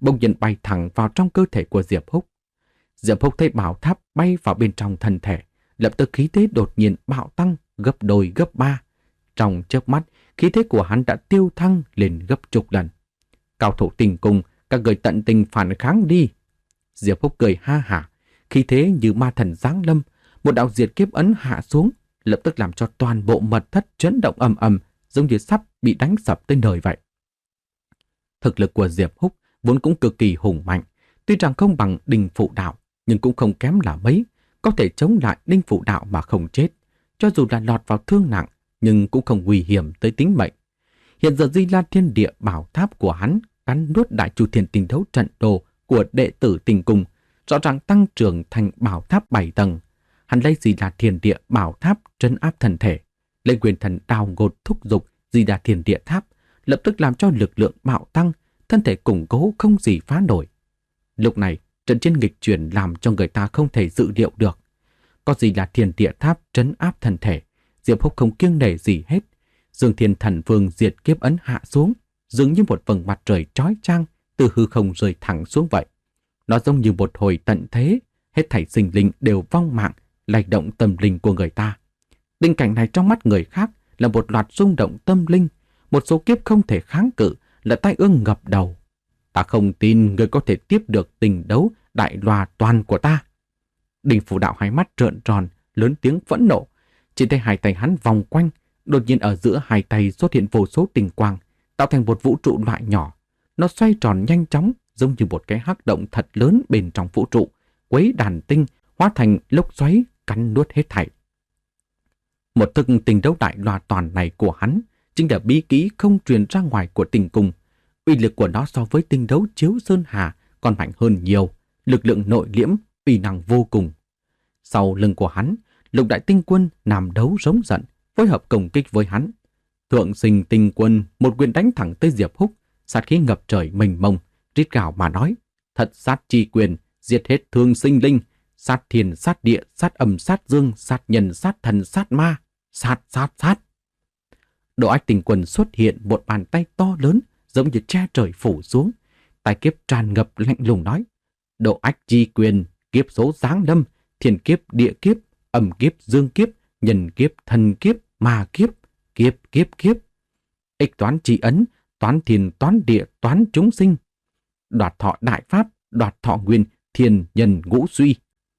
bỗng nhiên bay thẳng vào trong cơ thể của Diệp Húc. Diệp Húc thấy bảo tháp bay vào bên trong thân thể, lập tức khí thế đột nhiên bạo tăng gấp đôi gấp ba. Trong chớp mắt, khí thế của hắn đã tiêu thăng lên gấp chục lần. Cao thủ tình cung, các người tận tình phản kháng đi. Diệp Húc cười ha hả, khí thế như ma thần giáng lâm, một đạo diệt kiếp ấn hạ xuống, lập tức làm cho toàn bộ mật thất chấn động ầm ầm, giống như sắp bị đánh sập tới nơi vậy. Thực lực của Diệp Húc vốn cũng cực kỳ hùng mạnh, tuy rằng không bằng Đinh Phụ Đạo, nhưng cũng không kém là mấy, có thể chống lại Đinh Phụ Đạo mà không chết. Cho dù là lọt vào thương nặng, nhưng cũng không nguy hiểm tới tính mệnh. Hiện giờ Di La Thiên Địa bảo tháp của hắn cắn nuốt Đại Chu Thiên Tinh Đấu trận đồ của đệ tử Tình Cung, rõ ràng tăng trưởng thành bảo tháp bảy tầng. Hắn lấy Di La Thiên Địa bảo tháp trấn áp thân thể, lấy quyền thần đào ngột thúc dục Di La Thiên Địa tháp, lập tức làm cho lực lượng bạo tăng, thân thể củng cố không gì phá nổi. Lúc này, trận chiến nghịch chuyển làm cho người ta không thể dự liệu được. Có Di La Thiên Địa tháp trấn áp thân thể, Diệp Húc không kiêng nể gì hết. Dương Thiên Thần Vương diệt kiếp ấn hạ xuống, dường như một vầng mặt trời chói chang từ hư không rơi thẳng xuống vậy. Nó giống như một hồi tận thế, hết thảy sinh linh đều vong mạng, lay động tâm linh của người ta. Tình cảnh này trong mắt người khác là một loạt rung động tâm linh, một số kiếp không thể kháng cự, là tai ương ngập đầu. Ta không tin người có thể tiếp được tình đấu đại loa toàn của ta. Đinh Phủ Đạo hai mắt trợn tròn, lớn tiếng phẫn nộ. Chỉ thấy hai tay hắn vòng quanh, đột nhiên ở giữa hai tay xuất hiện vô số tinh quang, tạo thành một vũ trụ loại nhỏ. Nó xoay tròn nhanh chóng, giống như một cái hắc động thật lớn bên trong vũ trụ, quấy đàn tinh, hóa thành lốc xoáy, cắn nuốt hết thảy. Một thức tình đấu đại loa toàn này của hắn chính là bí kỹ không truyền ra ngoài của Tình Cung. Uy lực của nó so với tinh đấu chiếu sơn hà còn mạnh hơn nhiều, lực lượng nội liễm, uy năng vô cùng. Sau lưng của hắn, Lục Đại Tinh Quân nằm đấu rống giận, phối hợp công kích với hắn. Thượng Sinh Tinh Quân một quyền đánh thẳng tới Diệp Húc, sát khí ngập trời mênh mông, rít gào mà nói: thật sát chi quyền, diệt hết thương sinh linh, sát thiên sát địa, sát âm sát dương, sát nhân sát thần sát ma, sát sát sát. Độ Ách Tinh Quân xuất hiện một bàn tay to lớn, giống như che trời phủ xuống. Tài kiếp tràn ngập lạnh lùng nói: Độ Ách chi quyền, kiếp số giáng lâm, thiên kiếp, địa kiếp, âm kiếp, dương kiếp, nhân kiếp, thần kiếp, ma kiếp, kiếp kiếp kiếp. Ích toán chi ấn, toán thiên, toán địa, toán chúng sinh. Đoạt thọ đại pháp, đoạt thọ nguyên, thiên nhân ngũ suy.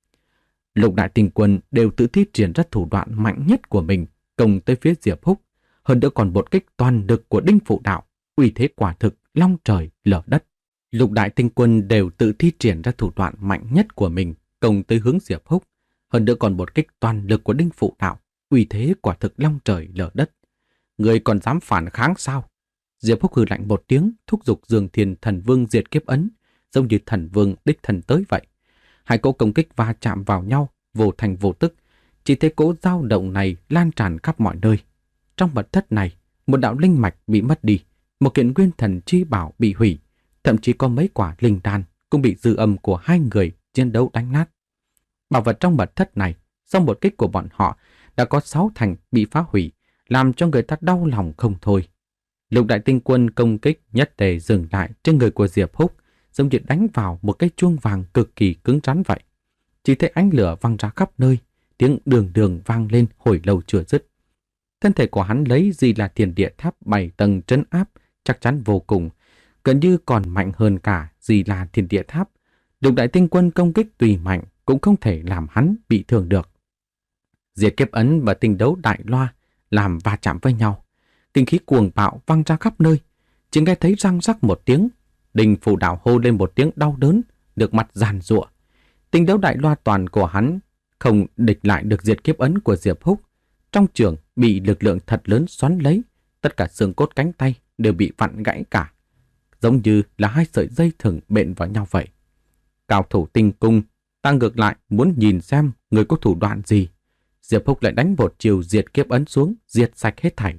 Lục Đại Tinh Quân đều tự thi triển ra thủ đoạn mạnh nhất của mình, công tới phía Diệp Húc. Hơn nữa còn một kích toàn lực của Đinh Phụ Đạo, uy thế quả thực long trời lở đất. Lục Đại Tinh Quân đều tự thi triển ra thủ đoạn mạnh nhất của mình, công tới hướng Diệp Húc. Hơn nữa còn một kích toàn lực của Đinh Phụ Đạo, uy thế quả thực long trời lở đất. Người còn dám phản kháng sao? Diệp Húc hừ lạnh một tiếng, thúc giục Dương Thiên Thần Vương diệt kiếp ấn, giống như thần vương đích thần tới vậy. Hai cỗ công kích va chạm vào nhau, vô thành vô tức, chỉ thấy cỗ dao động này lan tràn khắp mọi nơi. Trong mật thất này, một đạo linh mạch bị mất đi, một kiện nguyên thần chi bảo bị hủy, thậm chí có mấy quả linh đan cũng bị dư âm của hai người chiến đấu đánh nát. Bảo vật trong mật thất này, sau một kích của bọn họ, đã có sáu thành bị phá hủy, làm cho người ta đau lòng không thôi. Lục Đại Tinh Quân công kích nhất tề dừng lại trên người của Diệp Húc, giống như đánh vào một cái chuông vàng cực kỳ cứng rắn vậy. Chỉ thấy ánh lửa văng ra khắp nơi, tiếng đường đường vang lên hồi lâu chưa dứt. Thân thể của hắn lấy Di La Thiên Địa tháp bảy tầng trấn áp, chắc chắn vô cùng, gần như còn mạnh hơn cả Di La Thiên Địa tháp. Lục Đại Tinh Quân công kích tùy mạnh cũng không thể làm hắn bị thương được. Diệt kiếp ấn và tinh đấu đại loa làm va chạm với nhau, kinh khí cuồng bạo văng ra khắp nơi. Chỉ nghe thấy răng rắc một tiếng, Đinh Phụ Đạo hô lên một tiếng đau đớn, nước mắt giàn giụa. Tinh đấu đại loa toàn của hắn không địch lại được diệt kiếp ấn của Diệp Húc. Trong trường bị lực lượng thật lớn xoắn lấy, tất cả xương cốt cánh tay đều bị vặn gãy cả, giống như là hai sợi dây thừng bện vào nhau vậy. Cao thủ Tinh Cung, ta ngược lại muốn nhìn xem người có thủ đoạn gì. Diệp Húc lại đánh một chiều diệt kiếp ấn xuống, diệt sạch hết thảy.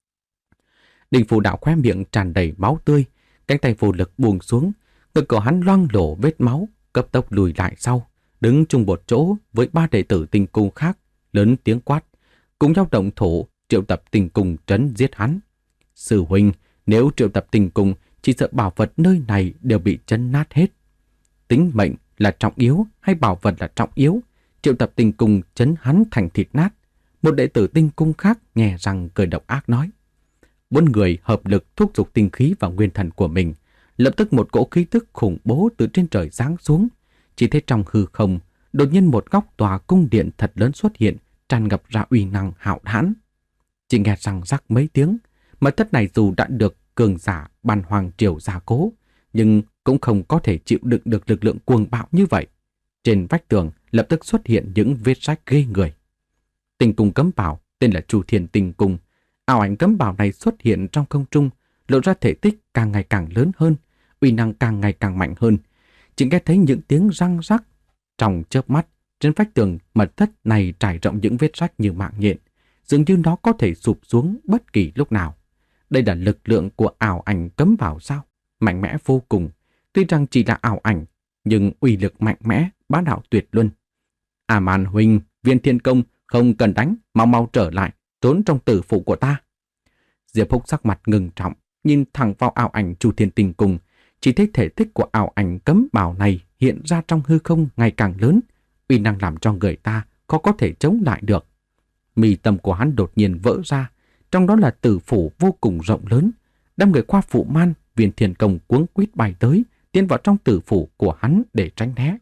Đinh Phụ Đạo khóe miệng tràn đầy máu tươi, cánh tay vô lực buông xuống, ngực của hắn loang lổ vết máu, cấp tốc lùi lại sau, đứng chung một chỗ với ba đệ tử Tinh Cung khác, lớn tiếng quát, cùng nhau động thủ triệu tập Tinh Cung trấn giết hắn. Sư huynh, nếu triệu tập Tinh Cung chỉ sợ bảo vật nơi này đều bị chấn nát hết. Tính mệnh là trọng yếu hay bảo vật là trọng yếu? Triệu tập tinh cung chấn hắn thành thịt nát. Một đệ tử tinh cung khác nghe rằng cười độc ác nói. Bốn người hợp lực thúc giục tinh khí vào nguyên thần của mình. Lập tức một cỗ khí tức khủng bố từ trên trời giáng xuống. Chỉ thấy trong hư không, đột nhiên một góc tòa cung điện thật lớn xuất hiện, tràn ngập ra uy năng hạo hãn. Chỉ nghe rằng rắc mấy tiếng, mật thất này dù đã được cường giả ban hoàng triều gia cố, nhưng cũng không có thể chịu đựng được lực lượng cuồng bạo như vậy. Trên vách tường lập tức xuất hiện những vết rách ghê người. Tinh cung cấm bảo tên là Chu Thiên Tinh Cung. Ảo ảnh cấm bảo này xuất hiện trong không trung, lộ ra thể tích càng ngày càng lớn hơn, uy năng càng ngày càng mạnh hơn. Chỉ nghe thấy những tiếng răng rắc. Trong chớp mắt, trên vách tường mật thất này trải rộng những vết rách như mạng nhện, dường như nó có thể sụp xuống bất kỳ lúc nào. Đây là lực lượng của ảo ảnh cấm bảo sao? Mạnh mẽ vô cùng. Tuy rằng chỉ là ảo ảnh, nhưng uy lực mạnh mẽ, bá đạo tuyệt luân. À Màn huynh, Viên Thiên Công không cần đánh, mau mau trở lại, trốn trong tử phủ của ta. Diệp Húc sắc mặt ngưng trọng, nhìn thẳng vào ảo ảnh Chu Thiên Tinh Cung, chỉ thấy thể tích của ảo ảnh cấm bảo này hiện ra trong hư không ngày càng lớn, uy năng làm cho người ta khó có thể chống lại được. Mi tâm của hắn đột nhiên vỡ ra, trong đó là tử phủ vô cùng rộng lớn. Đám người Khoa Phụ Man, Viên Thiên Công cuống quýt bay tới, tiến vào trong tử phủ của hắn để tránh né.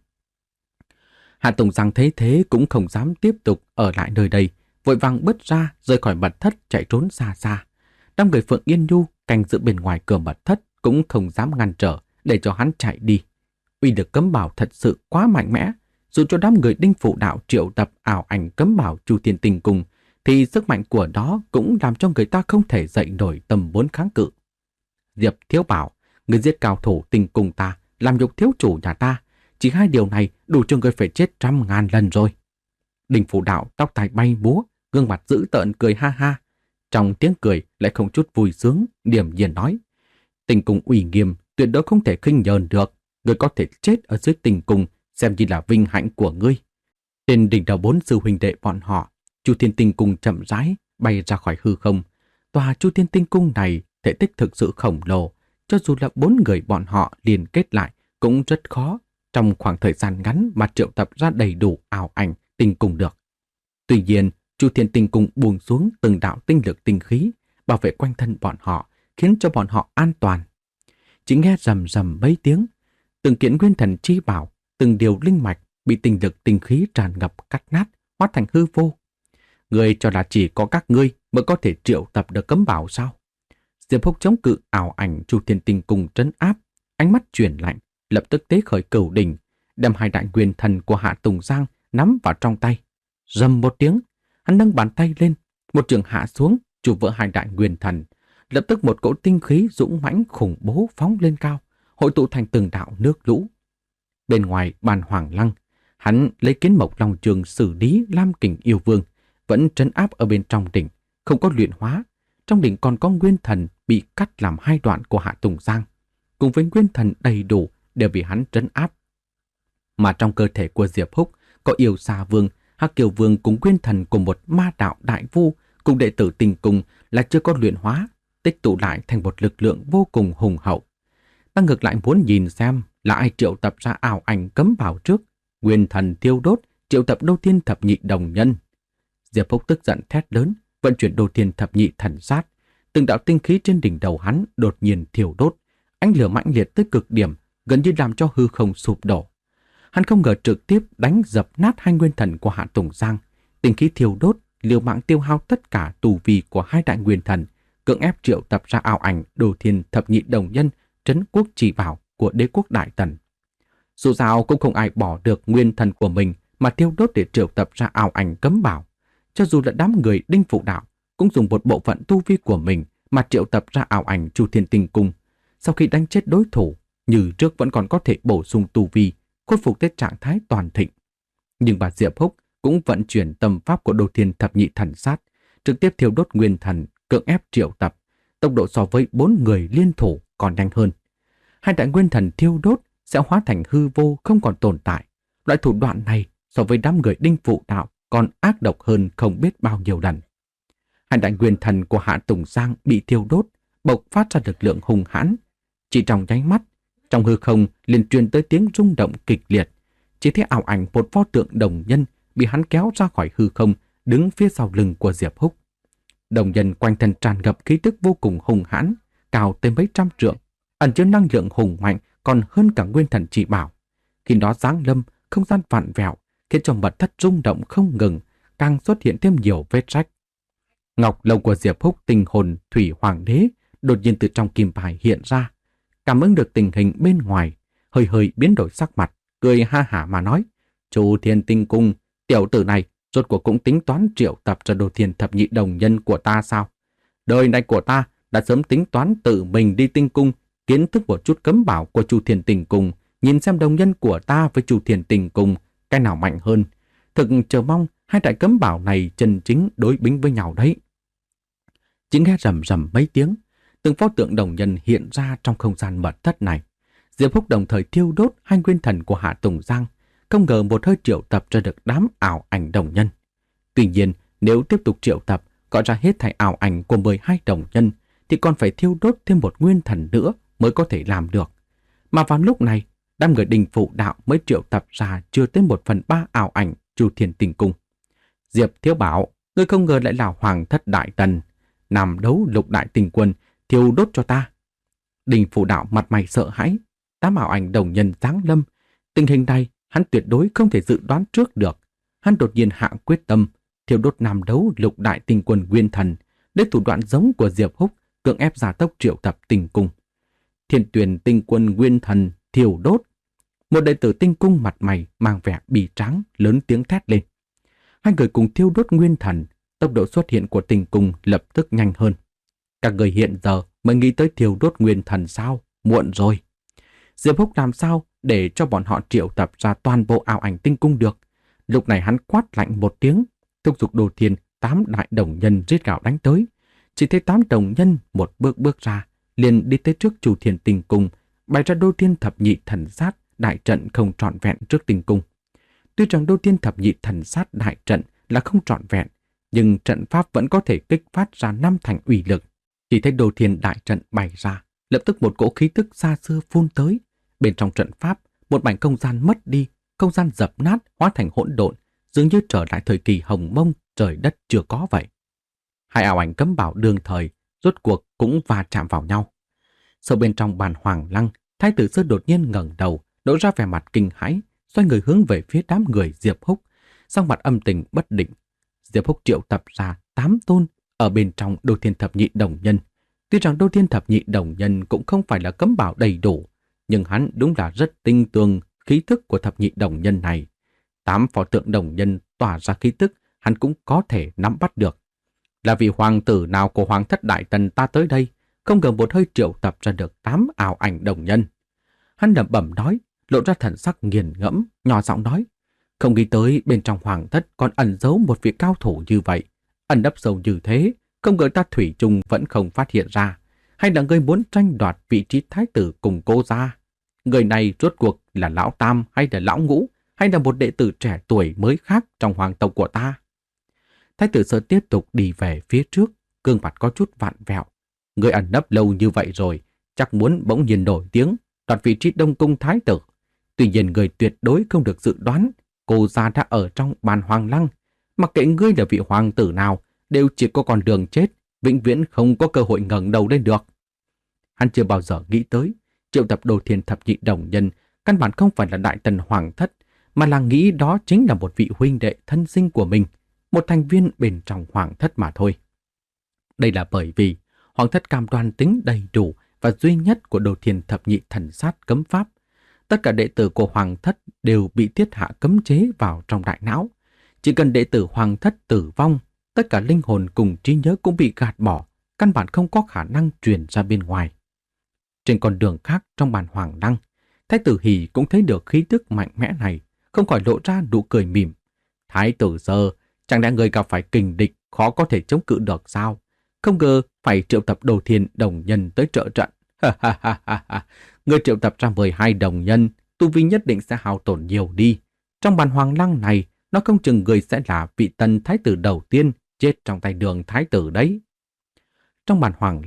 Hạ Tùng Giang thấy thế cũng không dám tiếp tục ở lại nơi đây, vội vàng bứt ra rời khỏi mật thất chạy trốn xa xa. Đám người Phượng Yên Nhu canh giữ bên ngoài cửa mật thất cũng không dám ngăn trở để cho hắn chạy đi. Uy lực cấm bảo thật sự quá mạnh mẽ, dù cho đám người Đinh Phụ Đạo triệu tập ảo ảnh cấm bảo Chu Thiên Tinh Cung, thì sức mạnh của nó cũng làm cho người ta không thể dậy nổi tầm bốn kháng cự. Diệp Thiếu bảo, người giết cao thủ Tinh Cung ta, làm nhục thiếu chủ nhà ta, chỉ hai điều này đủ cho người phải chết trăm ngàn lần rồi. Đinh Phụ Đạo tóc tai bay múa, gương mặt dữ tợn cười ha ha. Trong tiếng cười lại không chút vui sướng, điềm nhiên nói. Tinh Cung uy nghiêm, tuyệt đối không thể khinh nhờn được. Người có thể chết ở dưới Tinh Cung, xem như là vinh hạnh của ngươi. Trên đỉnh đầu bốn sư huynh đệ bọn họ, Chu Thiên Tinh Cung chậm rãi bay ra khỏi hư không. Tòa Chu Thiên Tinh Cung này thể tích thực sự khổng lồ, cho dù là bốn người bọn họ liên kết lại cũng rất khó trong khoảng thời gian ngắn mà triệu tập ra đầy đủ ảo ảnh tinh cung được. Tuy nhiên, Chu Thiên Tinh Cung buông xuống từng đạo tinh lực tinh khí, bảo vệ quanh thân bọn họ, khiến cho bọn họ an toàn. Chỉ nghe rầm rầm mấy tiếng, từng kiện nguyên thần chi bảo, từng điều linh mạch bị tinh lực tinh khí tràn ngập cắt nát, hóa thành hư vô. Ngươi cho là chỉ có các ngươi mới có thể triệu tập được cấm bảo sao? Diệp Húc chống cự ảo ảnh Chu Thiên Tinh Cung trấn áp, ánh mắt chuyển lạnh, lập tức tế khởi cửu đỉnh, đem hai đại nguyên thần của Hạ Tùng Giang nắm vào trong tay. Rầm một tiếng, hắn nâng bàn tay lên, một trường hạ xuống, chụp vỡ hai đại nguyên thần. Lập tức một cỗ tinh khí dũng mãnh khủng bố phóng lên cao, hội tụ thành từng đạo nước lũ. Bên ngoài bàn Hoàng Lăng, hắn lấy kiến mộc long trường xử lý Lam Kình Yêu Vương, vẫn trấn áp ở bên trong đỉnh, không có luyện hóa. Trong đỉnh còn có nguyên thần bị cắt làm hai đoạn của Hạ Tùng Giang, cùng với nguyên thần đầy đủ đều bị hắn trấn áp. Mà trong cơ thể của Diệp Húc có Yêu Xà Vương, Hắc Kiều Vương cùng nguyên thần của một ma đạo đại vu cùng đệ tử Tinh Cung là chưa có luyện hóa, tích tụ lại thành một lực lượng vô cùng hùng hậu. Ta ngược lại muốn nhìn xem là ai triệu tập ra ảo ảnh cấm bảo trước. Nguyên thần thiêu đốt triệu tập Đô Thiên Thập Nhị Đồng Nhân. Diệp Húc tức giận thét lớn, vận chuyển Đô Thiên Thập Nhị Thần Sát. Từng đạo tinh khí trên đỉnh đầu hắn đột nhiên thiêu đốt, ánh lửa mãnh liệt tới cực điểm, gần như làm cho hư không sụp đổ. Hắn không ngờ trực tiếp đánh dập nát hai nguyên thần của Hạ Tùng Giang. Tinh khí thiêu đốt, liều mạng tiêu hao tất cả tù vi của hai đại nguyên thần, cưỡng ép triệu tập ra ảo ảnh Đô Thiên Thập Nhị Đồng Nhân, trấn quốc chỉ bảo của đế quốc Đại Tần. Dù sao cũng không ai bỏ được nguyên thần của mình mà tiêu đốt để triệu tập ra ảo ảnh cấm bảo. Cho dù là đám người Đinh Phụ Đạo cũng dùng một bộ phận tu vi của mình mà triệu tập ra ảo ảnh Chu Thiên Tinh Cung. Sau khi đánh chết đối thủ, như trước vẫn còn có thể bổ sung tu vi, khôi phục tới trạng thái toàn thịnh. Nhưng bà Diệp Húc cũng vận chuyển tâm pháp của Đô Thiên Thập Nhị Thần Sát, trực tiếp thiêu đốt nguyên thần, cưỡng ép triệu tập, tốc độ so với bốn người liên thủ còn nhanh hơn. Hai đại nguyên thần thiêu đốt sẽ hóa thành hư vô không còn tồn tại. Loại thủ đoạn này so với đám người Đinh Phụ Đạo còn ác độc hơn không biết bao nhiêu lần. Hai đại nguyên thần của Hạ Tùng Giang bị thiêu đốt, bộc phát ra lực lượng hung hãn. Chỉ trong nháy mắt, trong hư không liền truyền tới tiếng rung động kịch liệt. Chỉ thấy ảo ảnh một pho tượng đồng nhân bị hắn kéo ra khỏi hư không, đứng phía sau lưng của Diệp Húc. Đồng nhân quanh thân tràn ngập khí tức vô cùng hùng hãn, cao tới mấy trăm trượng, ẩn chứa năng lượng hùng mạnh còn hơn cả nguyên thần chỉ bảo. Khi đó giáng lâm, không gian vặn vẹo, khiến cho mật thất rung động không ngừng, càng xuất hiện thêm nhiều vết rách. Ngọc lồng của Diệp Húc tinh hồn thủy hoàng đế đột nhiên từ trong kim bài hiện ra, cảm ứng được tình hình bên ngoài, hơi hơi biến đổi sắc mặt, cười ha hả mà nói: Chu Thiên Tinh Cung, tiểu tử này rốt cuộc cũng tính toán triệu tập ra Đồ Thiên Thập Nhị Đồng Nhân của ta sao? Đời này của ta đã sớm tính toán tự mình đi tinh cung, kiến thức một chút cấm bảo của Chu Thiên Tinh Cung, nhìn xem đồng nhân của ta với Chu Thiên Tinh Cung cái nào mạnh hơn. Thực chờ mong hai đại cấm bảo này chân chính đối bính với nhau đấy. Chỉ nghe rầm rầm mấy tiếng, từng pho tượng đồng nhân hiện ra trong không gian mật thất này. Diệp Húc đồng thời thiêu đốt hai nguyên thần của Hạ Tùng Giang, không ngờ một hơi triệu tập ra được đám ảo ảnh đồng nhân. Tuy nhiên, nếu tiếp tục triệu tập, gọi ra hết thảy ảo ảnh của mười hai đồng nhân, thì còn phải thiêu đốt thêm một nguyên thần nữa mới có thể làm được. Mà vào lúc này, đám người Đình Phụ Đạo mới triệu tập ra chưa tới một phần ba ảo ảnh Chu Thiên Tinh Cung. Diệp Thiếu Bảo, ngươi không ngờ lại là Hoàng Thất Đại Tần, nằm đấu lục đại tinh quân, thiêu đốt cho ta. Đình Phụ Đạo mặt mày sợ hãi, đám ảo ảnh đồng nhân giáng lâm. Tình hình này hắn tuyệt đối không thể dự đoán trước được. Hắn đột nhiên hạ quyết tâm thiêu đốt nam đấu lục đại tinh quân nguyên thần, lấy thủ đoạn giống của Diệp Húc cưỡng ép gia tốc triệu tập tinh cung. Thiên Tuyền Tinh Quân nguyên thần thiêu đốt. Một đệ tử tinh cung mặt mày mang vẻ bỉ tráng lớn tiếng thét lên. Hai người cùng thiêu đốt nguyên thần, tốc độ xuất hiện của tinh cung lập tức nhanh hơn. Các người hiện giờ mới nghĩ tới thiêu đốt nguyên thần sao? Muộn rồi. Diệp Húc làm sao để cho bọn họ triệu tập ra toàn bộ ảo ảnh tinh cung được? Lúc này hắn quát lạnh một tiếng, thúc giục Đồ Thiên tám đại đồng nhân rít gào đánh tới. Chỉ thấy tám đồng nhân một bước bước ra, liền đi tới trước Chu Thiên Tinh Cung, bày ra Đô Thiên Thập Nhị Thần Sát đại trận không trọn vẹn trước tinh cung. Tuy rằng Đô Thiên Thập Nhị Thần Sát đại trận là không trọn vẹn, nhưng trận pháp vẫn có thể kích phát ra năm thành uy lực. Chỉ thấy Đô Thiên đại trận bày ra, lập tức một cỗ khí tức xa xưa phun tới. Bên trong trận pháp, một mảnh không gian mất đi, không gian dập nát hóa thành hỗn độn, dường như trở lại thời kỳ hồng mông trời đất chưa có vậy. Hai ảo ảnh cấm bảo đương thời rốt cuộc cũng va chạm vào nhau. Sâu bên trong bàn hoàng lăng, Thái tử Sơ đột nhiên ngẩng đầu, lộ ra vẻ mặt kinh hãi, xoay người hướng về phía đám người Diệp Húc, sắc mặt âm tình bất định. Diệp Húc triệu tập ra tám tôn ở bên trong Đô Thiên Thập Nhị Đồng Nhân. Tuy rằng Đô Thiên Thập Nhị Đồng Nhân cũng không phải là cấm bảo đầy đủ, nhưng hắn đúng là rất tinh tường khí thức của thập nhị đồng nhân này. Tám pho tượng đồng nhân tỏa ra khí tức, hắn cũng có thể nắm bắt được. Là vị hoàng tử nào của Hoàng Thất Đại Tần ta tới đây, không ngờ một hơi triệu tập ra được tám ảo ảnh đồng nhân. Hắn lẩm bẩm nói, lộ ra thần sắc nghiền ngẫm, nhỏ giọng nói, không nghĩ tới bên trong Hoàng Thất còn ẩn giấu một vị cao thủ như vậy, ẩn nấp sâu như thế, không ngờ ta thủy chung vẫn không phát hiện ra. Hay là người muốn tranh đoạt vị trí thái tử cùng cô gia? Người này rốt cuộc là lão tam hay là lão ngũ, hay là một đệ tử trẻ tuổi mới khác trong hoàng tộc của ta? Thái tử Sơ tiếp tục đi về phía trước, gương mặt có chút vặn vẹo. Người ẩn nấp lâu như vậy rồi, chắc muốn bỗng nhiên nổi tiếng, đoạt vị trí đông cung thái tử. Tuy nhiên người tuyệt đối không được dự đoán, cô gia đã ở trong bàn hoàng lăng. Mặc kệ ngươi là vị hoàng tử nào, đều chỉ có con đường chết, vĩnh viễn không có cơ hội ngẩng đầu lên được. Hắn chưa bao giờ nghĩ tới, triệu tập Đô Thiên Thập Nhị Đồng Nhân căn bản không phải là Đại Tần Hoàng Thất, mà là nghĩ đó chính là một vị huynh đệ thân sinh của mình, một thành viên bên trong Hoàng Thất mà thôi. Đây là bởi vì Hoàng Thất cam đoan tính đầy đủ và duy nhất của Đô Thiên Thập Nhị Thần Sát cấm pháp. Tất cả đệ tử của Hoàng Thất đều bị thiết hạ cấm chế vào trong đại não. Chỉ cần đệ tử Hoàng Thất tử vong, tất cả linh hồn cùng trí nhớ cũng bị gạt bỏ, căn bản không có khả năng truyền ra bên ngoài. Trên con đường khác trong bàn hoàng lăng, Thái tử Hỷ cũng thấy được khí tức mạnh mẽ này, không khỏi lộ ra nụ cười mỉm. Thái tử Sơ, chẳng lẽ người gặp phải kình địch khó có thể chống cự được sao? Không ngờ phải triệu tập Đô Thiên đồng nhân tới trợ trận. Ha ha ha ha ha. Người triệu tập ra mười hai đồng nhân, tu vi nhất định sẽ hao tổn nhiều đi. Trong bàn hoàng lăng này, nó không chừng người sẽ là vị tân thái tử đầu tiên chết trong tay Đường thái tử đấy. Trong bàn hoàng lăng,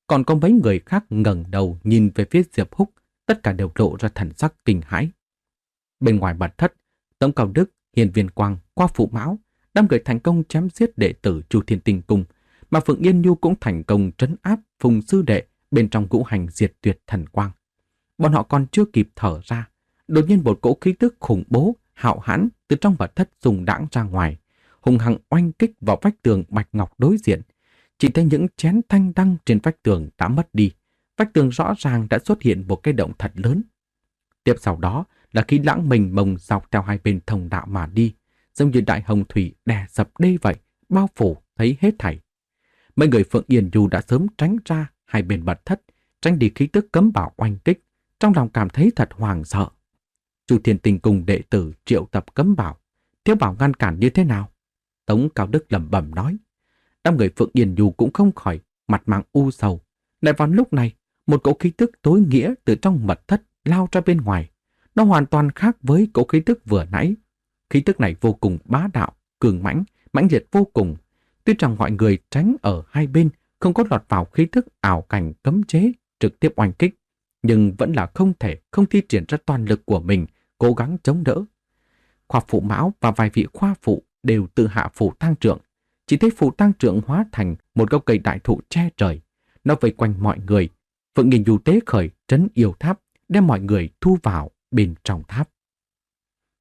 Còn có mấy người khác ngẩng đầu nhìn về phía Diệp Húc, tất cả đều lộ ra thần sắc kinh hãi. Bên ngoài mật thất, Tống Cao Đức, Hiền Viên Quang, Qua Phụ Mão, đám người thành công chém giết đệ tử Chu Thiên Tinh Cung, mà Phượng Yên Nhu cũng thành công trấn áp Phùng sư đệ bên trong ngũ hành diệt tuyệt thần quang. Bọn họ còn chưa kịp thở ra, đột nhiên một cỗ khí tức khủng bố, hạo hãn từ trong mật thất rùng đãng ra ngoài, hùng hăng oanh kích vào vách tường bạch ngọc đối diện. Chỉ thấy những chén thanh đăng trên vách tường đã mất đi, vách tường rõ ràng đã xuất hiện một cái động thật lớn. Tiếp sau đó là khí lãng mình mông dọc theo hai bên thông đạo mà đi, giống như đại hồng thủy đè sập đê vậy, bao phủ thấy hết thảy. Mấy người Phượng Yên Nhu đã sớm tránh ra hai bên mật thất, tránh đi khí tức cấm bảo oanh kích, trong lòng cảm thấy thật hoàng sợ. Chu Thiên Tinh Cung đệ tử triệu tập cấm bảo, Thiếu Bảo ngăn cản như thế nào? Tống Cao Đức lẩm bẩm nói. Đám người Phượng Yên Nhu cũng không khỏi mặt màng u sầu. Lại vào lúc này, một cỗ khí tức tối nghĩa từ trong mật thất lao ra bên ngoài. Nó hoàn toàn khác với cỗ khí tức vừa nãy. Khí tức này vô cùng bá đạo, cường mãnh, mãnh liệt vô cùng. Tuy rằng mọi người tránh ở hai bên, không có lọt vào khí tức ảo cảnh cấm chế trực tiếp oanh kích, nhưng vẫn là không thể không thi triển ra toàn lực của mình, cố gắng chống đỡ. Khoa Phụ Mão và vài vị khoa phụ đều tự hạ phủ tang trượng. Chỉ thấy phủ tang trượng hóa thành một gốc cây đại thụ che trời. Nó vây quanh mọi người. Phượng Nghìn Nhu tế khởi trấn yêu tháp, đem mọi người thu vào bên trong tháp.